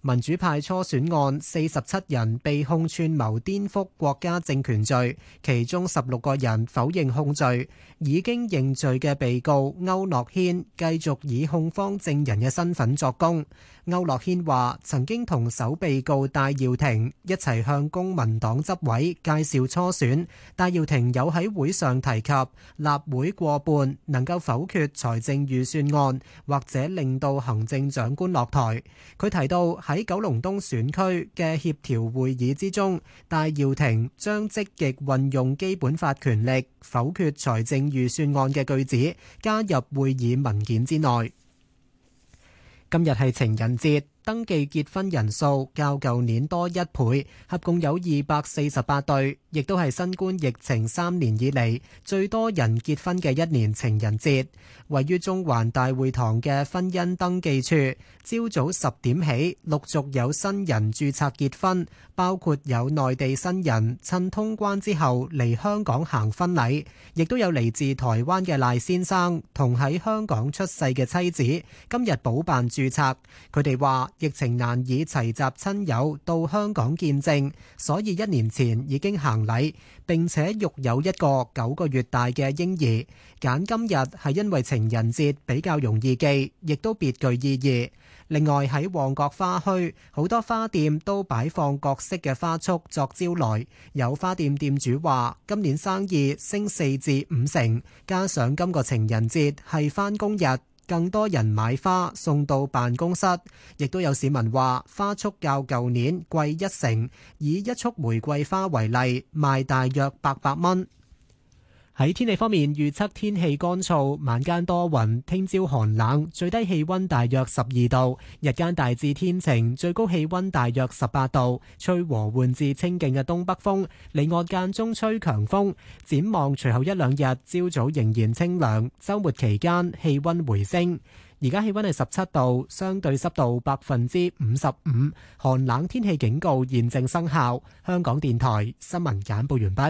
民主派初選案四十七人被控串謀顛覆國家政權罪，其中十六個人否認控罪。已經認罪嘅被告區諾軒繼續以控方證人嘅身份作供。區諾軒話曾經同首被告戴耀廷一齊向公民黨執委介紹初選，戴耀廷有喺會上提及立會過半能夠否決財政預算案，或者令到行政長官落台。佢提到喺九龍東選區嘅協調會議之中，戴耀廷將積極運用基本法權力否決財政預算案嘅句子加入會議文件之內。今日係情人節，登記結婚人數較舊年多一倍，合共有二百四十八對，亦都係新冠疫情三年以嚟最多人結婚嘅一年情人節。位於中環大會堂嘅婚姻登記處，朝早十點起陸續有新人註冊結婚，包括有內地新人趁通關之後嚟香港行婚禮，亦都有嚟自台灣嘅賴先生同喺香港出世嘅妻子今日補辦註冊。佢哋話疫情難以齊集親友到香港見證，所以一年前已經行禮，並且育有一個九個月大嘅嬰兒。揀今日係因為情人節比較容易記，亦都別具意義。另外喺旺角花墟，好多花店都擺放各式嘅花束作招來。有花店店主話今年生意升四至五成，加上今個情人節係返工日，更多人買花送到辦公室。亦都有市民話花束較舊年貴一成，以一束玫瑰花為例，賣大約八百蚊。喺天氣方面，預測天氣乾燥，晚間多雲，聽朝寒冷，最低氣溫大約十二度，日間大致天晴，最高氣溫大約十八度，吹和緩至清勁嘅東北風，離岸間中吹強風。展望隨後一兩日，朝早仍然清涼，週末期間氣溫回升。而家氣溫係十七度，相對濕度百分之五十五，寒冷天氣警告現正生效。香港電台新聞簡報完畢。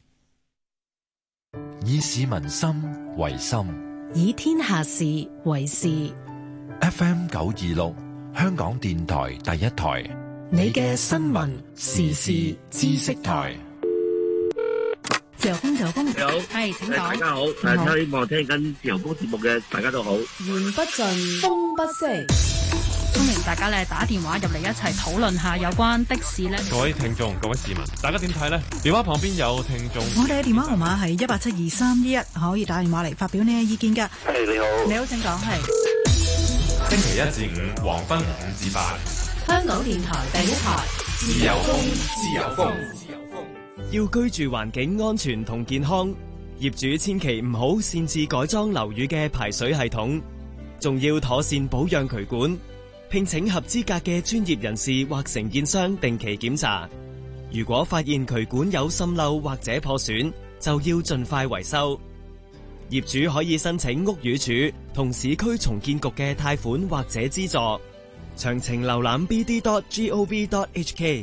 以市民心為心， 以天下事為事。 F M 九二六，香港電台第一台， 你嘅新聞時事知識台。 自由風，自由風， 你好， 係請講。 大家好，誒，希望聽緊自由風節目嘅大家都好。 言不盡，風不息。歡迎大家咧打電話入嚟一齊討論下有關的士咧。 各位聽眾、各位市民，大家點睇呢？電話旁邊有聽眾。 我哋嘅電話號碼係一八七二三一一，可以打電話嚟發表你嘅意見㗎。 係你好， 你好，請講。係星期一至五黃昏五至八， 香港電台第一台， 自由風，自由風，自由風。 要居住環境安全同健康，業主千祈唔好擅自改裝樓宇嘅排水系統，仲要妥善保養渠管。聘請合資格嘅專業人士或承建商定期檢查。如果發現渠管有滲漏或者破損，就要盡快維修。業主可以申請屋宇署同市區重建局嘅貸款或者資助。詳情瀏覽 b d dot gov dot h k。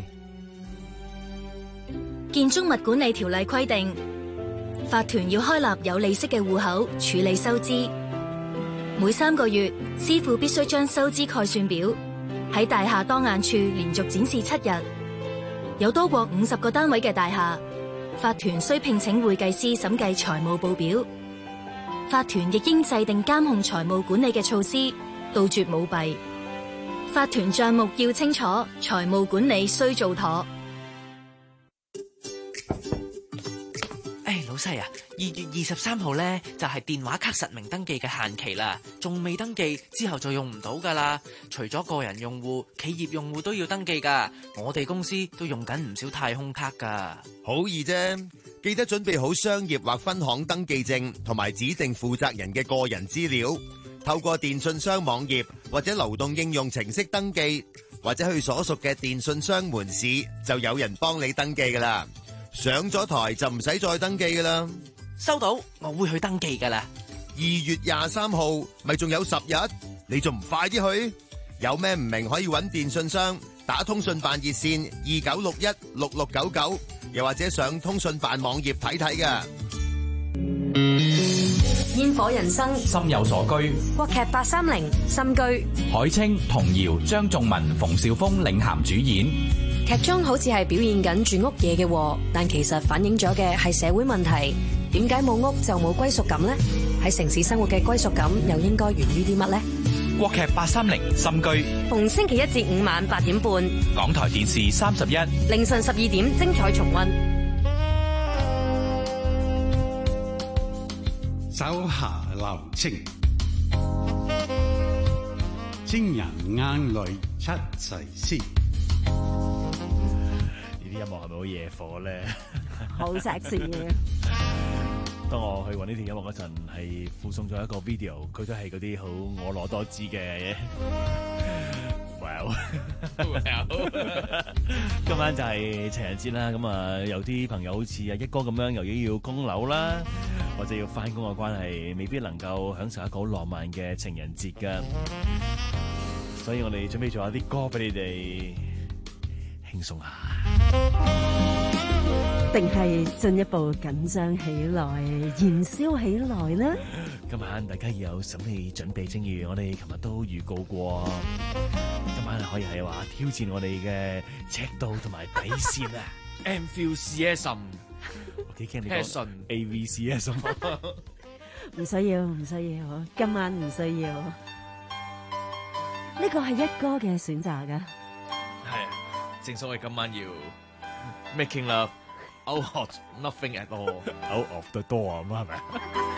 建築物管理條例規定，法團要開立有利息嘅戶口處理收支。每三個月，師傅必須將收支概算表喺大廈當眼處連續展示七日。有多過五十個單位嘅大廈，法團需聘請會計師審計財務報表。法團亦應制定監控財務管理嘅措施，杜絕舞弊。法團賬目要清楚，財務管理須做妥。 老細啊，二月二十三號呢就係電話卡實名登記嘅限期啦，仲未登記之後就用唔到噶啦。除咗個人用戶，企業用戶都要登記噶。我哋公司都用緊唔少太空卡噶。 好易啫，記得準備好商業或分行登記證同埋指定負責人嘅個人資料，透過電信商網頁或者流動應用程式登記，或者去所屬嘅電信商門市，就有人幫你登記噶啦。上咗台就唔使再登記噶啦。 收到，我會去登記噶啦。 二月廿三號咪仲有十日，你仲唔快啲去？有咩唔明可以揾電信商打通訊辦熱線二九六一六六九九，又或者上通訊辦網頁睇睇噶。 煙火人生， 心有所居。 國劇八三零心居， 海清、童瑤、張頌文、馮紹峰領銜主演。 劇中好似係表現緊住屋夜嘅禍，但其實反映咗嘅係社會問題。點解冇屋就冇歸屬感呢？喺城市生活嘅歸屬感又應該源於啲乜呢？ 國劇八三零心居， 逢星期一至五晚八點半， 港台電視三十一， 凌晨十二點精彩重溫。 手下留情，情人眼淚出世詩。 呢啲音樂係咪好惹火咧？ 好 sexy 嘅。 當我去揾呢條音樂嗰陣，係附送咗一個 video，佢都係嗰啲好婀娜多姿嘅。Well， 今晚就係情人節啦，咁啊有啲朋友好似阿一哥咁樣，又要要供樓啦，或者要翻工嘅關係，未必能夠享受一個好浪漫嘅情人節噶。所以我哋準備咗一啲歌俾你哋輕鬆下。 定係進一步緊張起來、燃燒起來呢？ 今晚大家要有心理準備，正如我哋琴日都預告過，今晚可以係話挑戰我哋嘅尺度同埋底線啊！Enthusiasm， 我幾驚你講 A V C S， 唔需要，唔需要，今晚唔需要。呢個係一哥嘅選擇噶。 係啊，正所謂今晚要 making love。Out of nothing at all. Out of the door 咁係咪？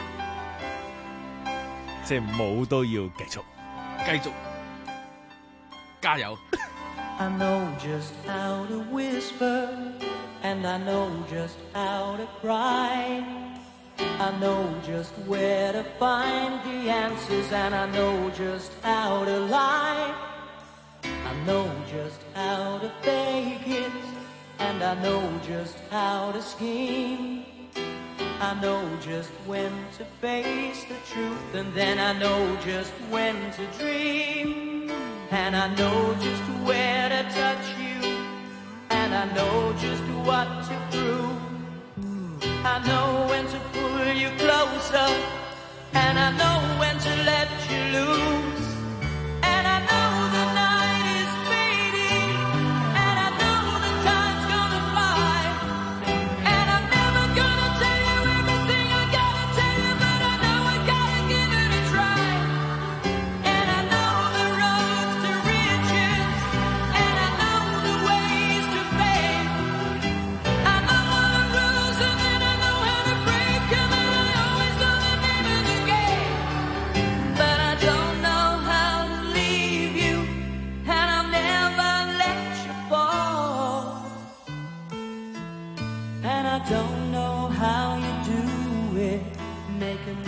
即係冇都要繼續，繼續加油。 I know just how to whisper, and I know just how to cry. I know just where to find the answers, and I know just how to lie. I know just how to fake it.And I know just how to scheme. I know just when to face the truth, and then I know just when to dream. And I know just where to touch you, and I know just what to prove. I know when to pull you closer, and I know when to let you loose. And I know the night is fading, and I know the time's gonna fly. And I'm never gonna tell you everything I gotta tell you, but I know I gotta give it a try. And I know the roads to riches, and I know the ways to fame. I know all the rules, and then I know how to break them, and I always know the name of the game. But I don't know how to leave you, and I'll never let you fall. And I don't know how you do it, making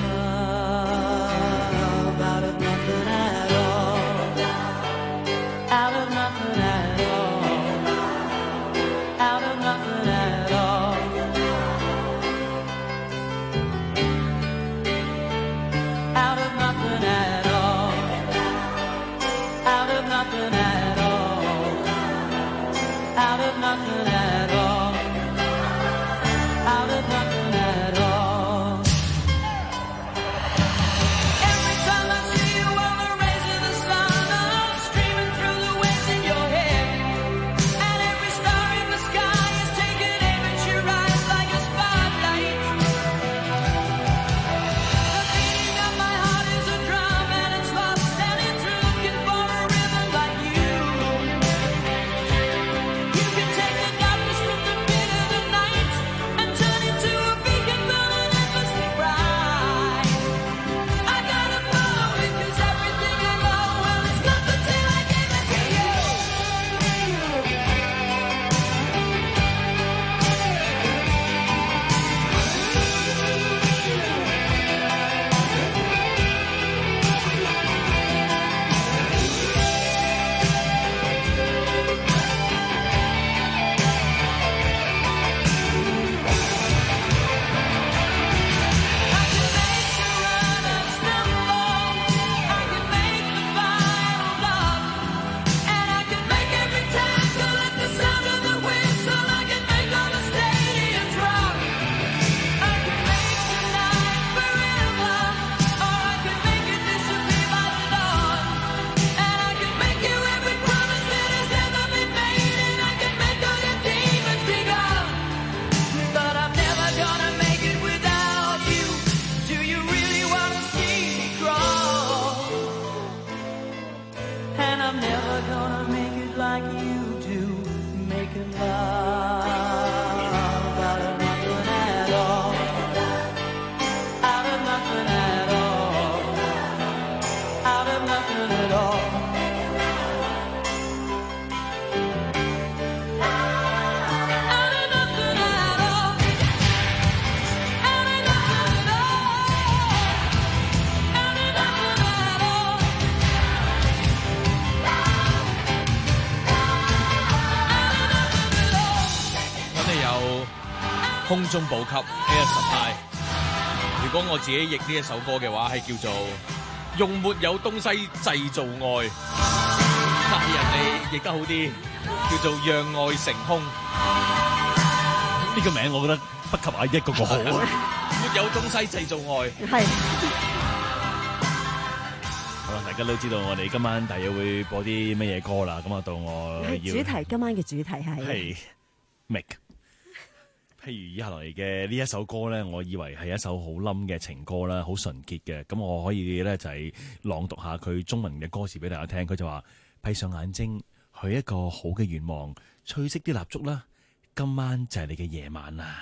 love out of nothing at all. Out of nothing at all. Out of nothing at all. Out of nothing at all. Out of nothing at all. Out of nothing at all. Out of nothing at all. Every time I see you on the rays of the sun, I'm streaming through the waves in your hair. And every star in the sky is taking aim at your eyes like a spotlight. The beating of my heart 空中補給 Air Supply。如果我自己譯呢一首歌嘅話，係叫做用沒有東西製造愛，但係人哋譯得好啲，叫做讓愛成空。呢個名我覺得不及阿一嗰個好啊！沒有東西製造愛。 係。 好啦，大家都知道我哋今晚大約會播啲乜嘢歌啦，咁啊到我要主題，今晚嘅主題係係 make。譬如以下落嚟嘅呢一首歌咧，我以為係一首好冧嘅情歌啦，好純潔嘅。咁我可以咧就係朗讀下佢中文嘅歌詞俾大家聽。佢就話：閉上眼睛，許一個好嘅願望，吹熄啲蠟燭啦，今晚就係你嘅夜晚啦。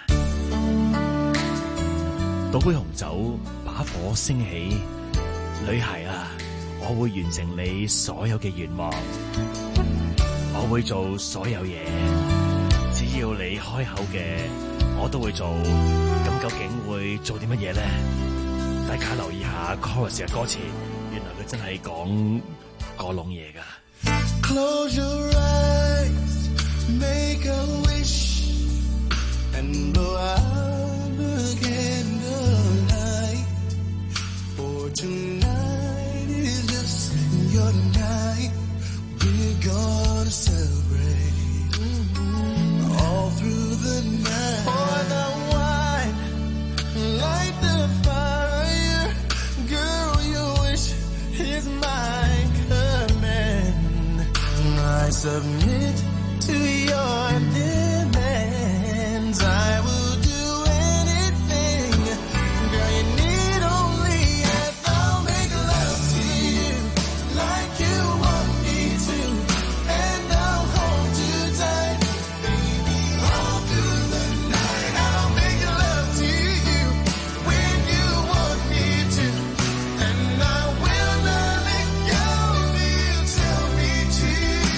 倒杯紅酒，把火升起，女孩啊，我會完成你所有嘅願望，我會做所有嘢，只要你開口嘅，我都會做。咁究竟會做啲乜嘢咧？大家留意下 chorus 嘅歌詞，原來佢真係講過籠嘢噶。 Close your eyes, make a wish, and blow out the candlelight. For tonight is just your night. We're gonna celebrate all through the night. Pour the wine, light the fire. Girl, your wish is my command. I submit to your demands. I will do anything. Girl, you need only ask. I'll make love to you like you want me to, and I'll hold you tight, baby, all through the night. I'll make love to you when you want me to, and I will not let go till you tell me to.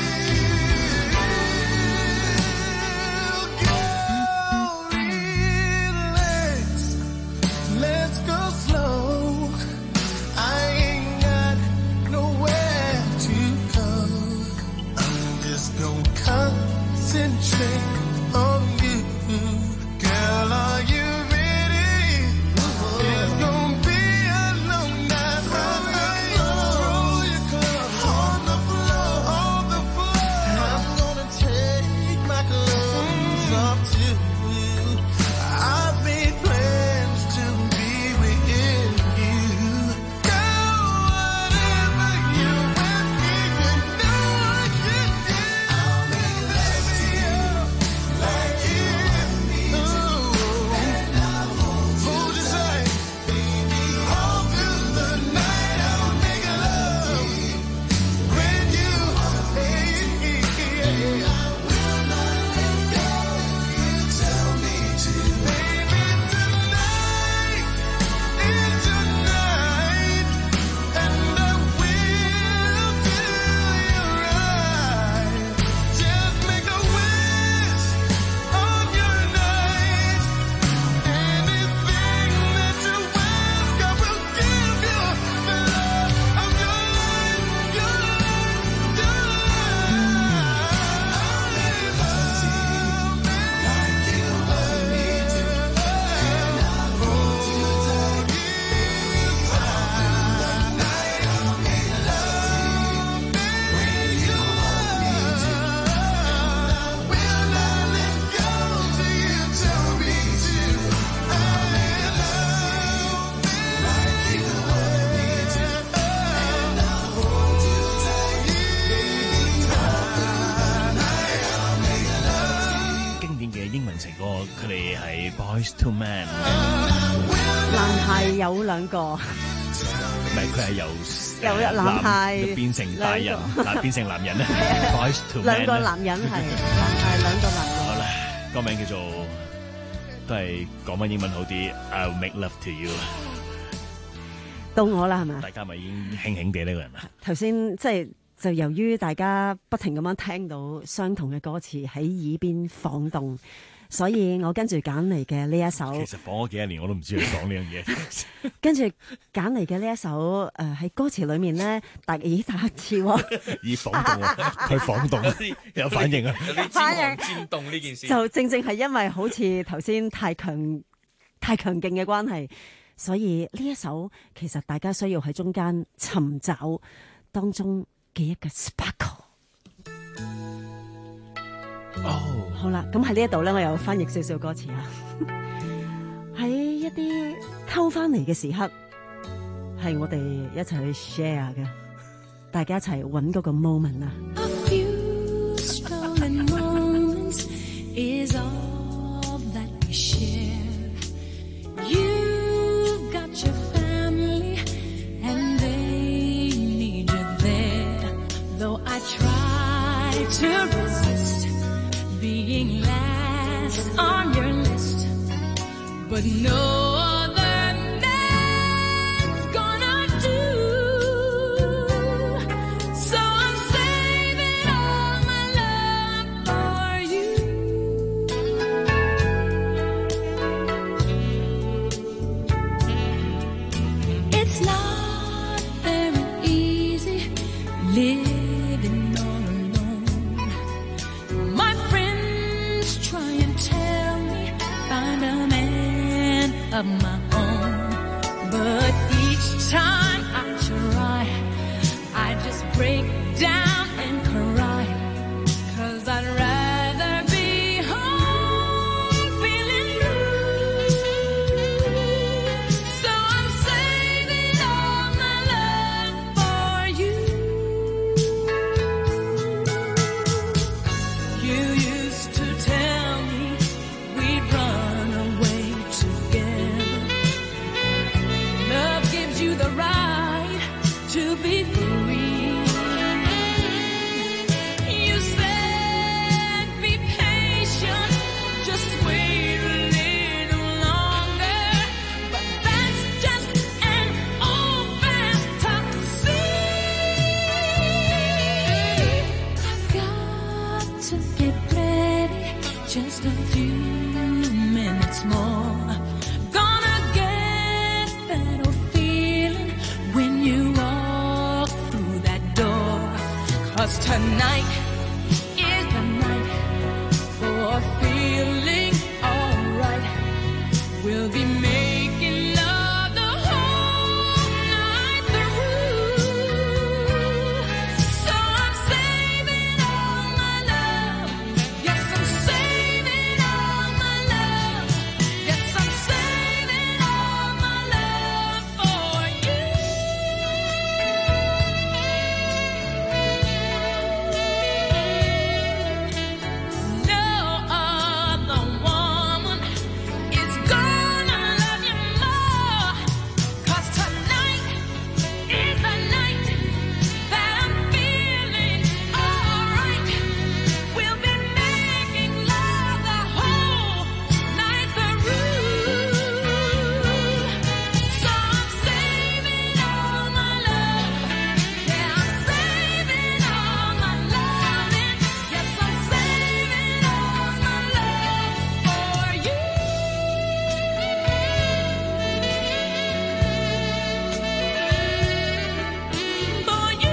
Girl, relax, let's go slow. I ain't got nowhere to go. I'm just gonna concentrate on you. Girl, are you ready? It's gonna be a long night. Roll your clothes on the floor, on the floor. I'm gonna take my clothes off too. I've made plans to be with you. Girl, whatever you want me to do, I can do. I'll make love to you like you want me to, and I'll hold you tight, baby, all through the night. I'll make love to you when you want me, and I will not let go. You tell me to, baby, tonight is your night, and I will do you right. Just make a wish on your night. Anything that you ask, I will give you the love of your life, your life, your life. I'll make love to you like you want me to, and I'll hold you tight, all through the night. I'll make love when you want me to, and I will not let go till you tell me to. I'll make love like you want me to, and I'll hold you tight, baby, all through the night. I'll make love. 經典嘅英文情歌，佢哋係 Boys to Men， 男孩有兩個， 唔係佢係由由誒男孩變成大人， 兩個嗱變成男人咧，Boys to Men 兩個咧男人係係兩個男人。 好啦，歌名叫做都係講翻英文好啲，I'll make love to you。 到我啦，係咪？ 大家咪已經輕輕地呢個人啦。 頭先即係就由於大家不停咁樣聽到相同嘅歌詞喺耳邊晃動， 所以我跟住揀嚟嘅呢一首， 其實放咗幾多年我都唔知佢講呢樣嘢。 跟住揀嚟嘅呢一首誒喺、呃、歌詞裏面咧，大咦打字喎， 以晃動啊，佢晃動有反應啊， 有啲戰寒戰凍呢件事， 就正正係因為好似頭先太強太強勁嘅關係，所以呢一首其實大家需要喺中間尋找當中嘅一個 sparkle。 哦， 好啦，咁喺呢一度咧，我又翻譯少少歌詞啊。喺一啲偷翻嚟嘅時刻，係我哋一齊去 share 嘅，大家一齊揾嗰個 moment 啊。 A few stolen moments is all that we share. You've got your family and they need you there. Though I try to resist being last on your list, but no other man's gonna do. So I'm saving all my love for you. It's not very easy living all alone. My friends try and tell me find a man of my own, but each time I try, I just break down and cry, 'cause I'd rather be home feeling blue. So I'm saving all my love for you. You used to tell me we'd run away together. Love gives you the right to be free. You said be patient, just wait a little longer, but that's just an old fantasy. I've got to get ready, just a few minutes more. Gonna get that old feeling when you walk through that door. 'Cause tonight is the night for feeling alright. We'll be making love the whole night through. So I'm saving all my love. Yes, I'm saving all my love. Yes, I'm saving all my love for you. No other woman is gonna love you more. 'Cause tonight is the night that I'm feeling alright. We'll be making love the whole night through. So I'm saving all my love. Yeah, I'm saving all my loving. Yes, I'm saving all my love for you. For you.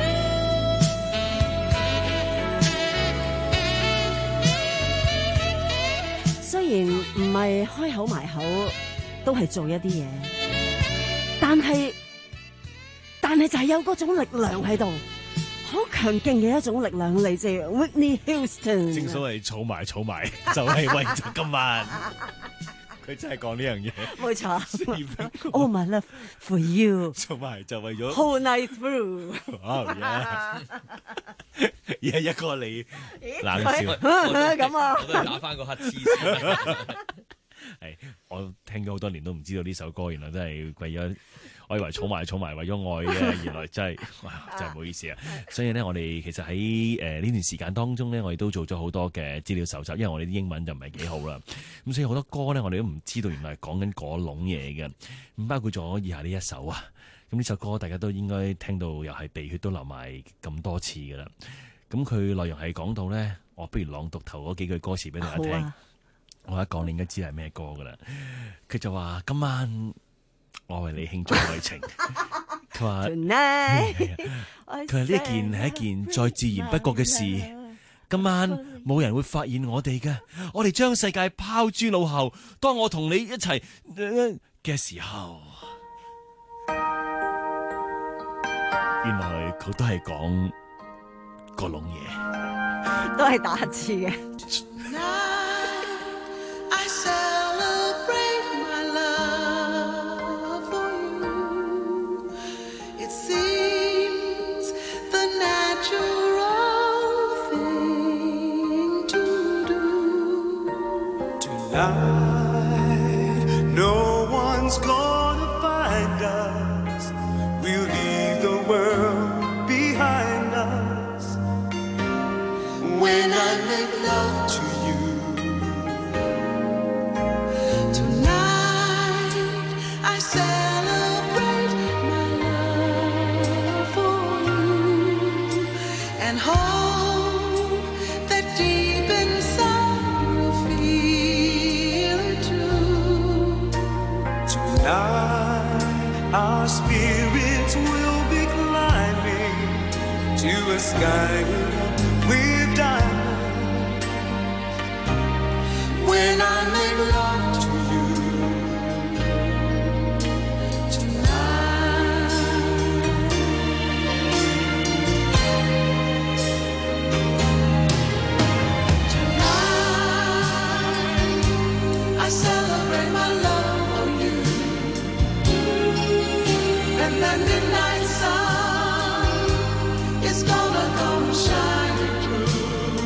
雖然唔係開口埋口，都係做一啲嘢，但係但係就係有嗰種力量喺度，好強勁嘅一種力量嚟自 Whitney Houston。 正所謂儲埋儲埋，就係為咗今晚。佢真係講呢樣嘢， 冇錯。All my love for you， 儲埋就為咗 whole night through。 哦呀！而家一個你冷笑咁啊， 我都係打翻個乞嗤先。 係我聽咗好多年都唔知道呢首歌，原來真係為咗，我以為儲埋儲埋為咗愛嘅，原來真係哇，真係唔好意思啊！所以咧，我哋其實喺誒呢段時間當中咧，我哋都做咗好多嘅資料搜集，因為我哋啲英文就唔係幾好啦。咁所以好多歌咧，我哋都唔知道原來係講緊嗰籠嘢嘅。咁包括咗以下呢一首啊，咁呢首歌大家都應該聽到，又係鼻血都流埋咁多次噶啦。咁佢內容係講到咧，我不如朗讀頭嗰幾句歌詞俾大家聽。 我一講你應該知係咩歌噶啦。佢就話今晚我為你慶祝愛情。佢話佢話呢件係一件再自然不過嘅事。今晚冇人會發現我哋嘅，我哋將世界拋諸腦後。當我同你一齊嘅、呃、時候，原來佢都係講個籠嘢， 都係打字嘅。 No one's gonna find us. We'll leave the world behind us. When I make love to you tonight, I celebrate my love for you and hope that deep inside you'll feel it too. Tonight, our spirits will be climbing to a sky with diamonds. When I make love to you tonight, tonight I celebrate my love for you, and that midnight sun is gonna come shining through.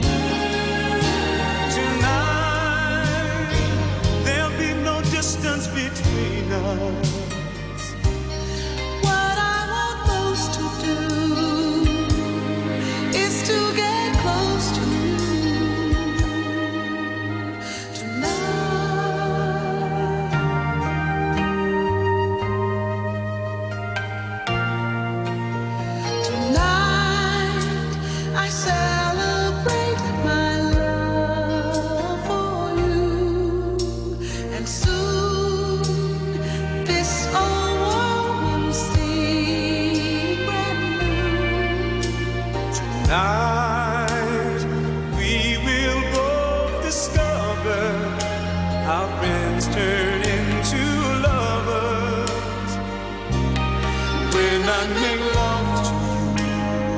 Tonight there'll be no distance between us. What I want most to do is to get close to you tonight. Tonight I celebrate my love for you, and soon this old world will seem brand new. Tonight we will both discover how friends turn into lovers. When I make love to you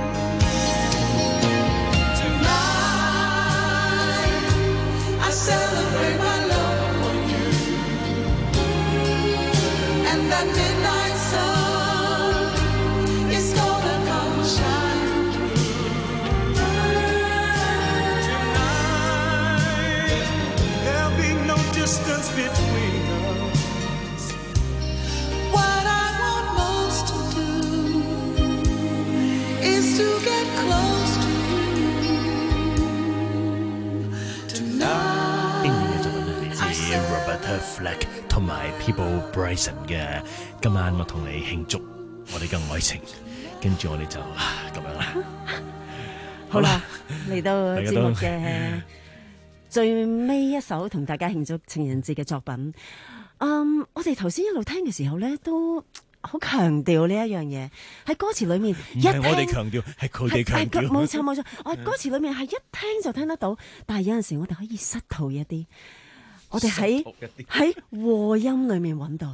tonight, I celebrate my love for you, and that midnight sun is gonna come shining through. Tonight there'll be no distance between us. What I want most to do is to get close to you tonight. 經典嘅作品係嚟自 Roberta Flack 同埋 Peabo Bryson 嘅。今晚我同你慶祝我哋嘅愛情，跟住我哋就啊咁樣啦。 好啦，嚟到大家都節目嘅最尾一首同大家慶祝情人節嘅作品。嗯，我哋頭先一路聽嘅時候咧，都好強調呢一樣嘢，喺歌詞裏面一唔係我哋聽強調，係佢哋強係調。 冇錯冇錯，我歌詞裏面係一聽就聽得到，但係有陣時我哋可以失途一啲，我哋喺失途一啲喺和音裏面揾到，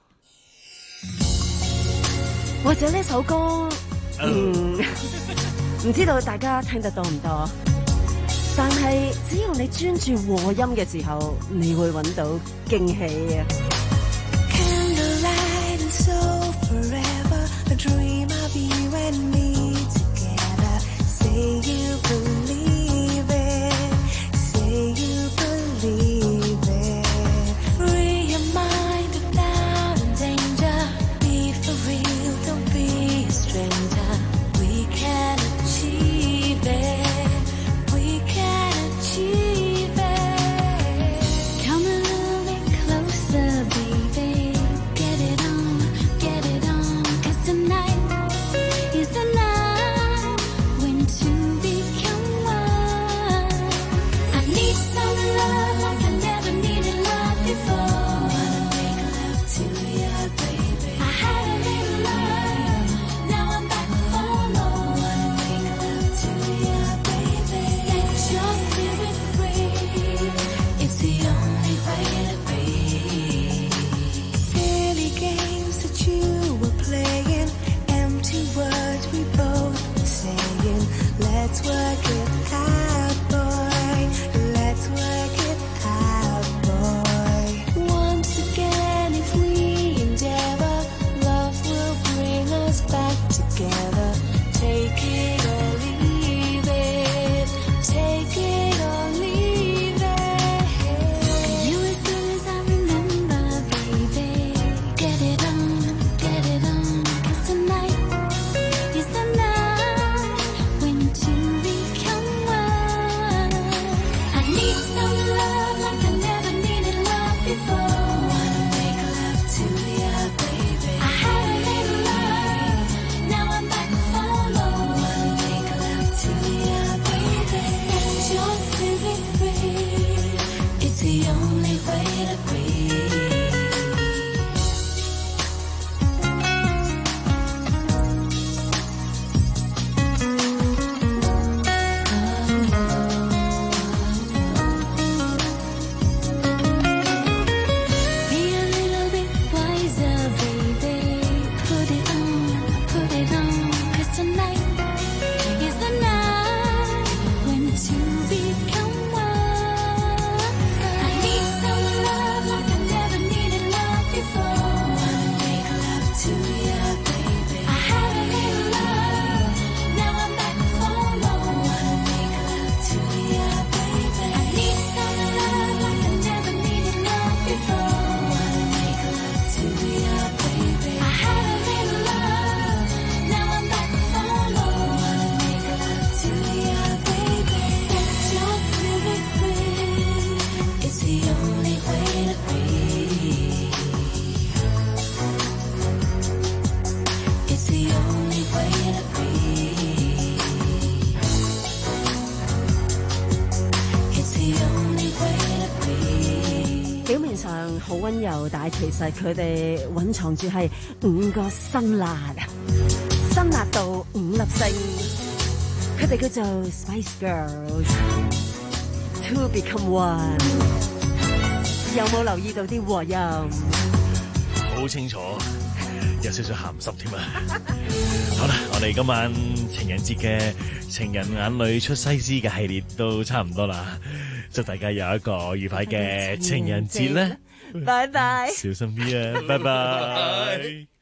或者呢首歌，嗯，唔知道大家聽得多唔多？但係只要你專注和音嘅時候，你會揾到驚喜啊！ Candlelight and so forever, a dream of you and me together. Say you believe it, say you believe it. Free your mind of doubt and danger. Be for real, don't be a stranger. We can achieve it, we can achieve it. Come a little bit closer, baby. Get it on, get it on, 'cause tonight It's the only way to be. It's the only way to be. 表面上好溫柔，但係其實佢哋蘊藏住係五個辛辣，辛辣到五粒星。佢哋叫做 Spice Girls。To become one， 有冇留意到啲和音？ 好清楚，有少少鹹濕添啊！好啦，我哋今晚情人節嘅情人眼裏出西施嘅系列都差唔多啦，祝大家有一個愉快嘅情人節啦！ 拜拜， 小心啲啊！拜拜。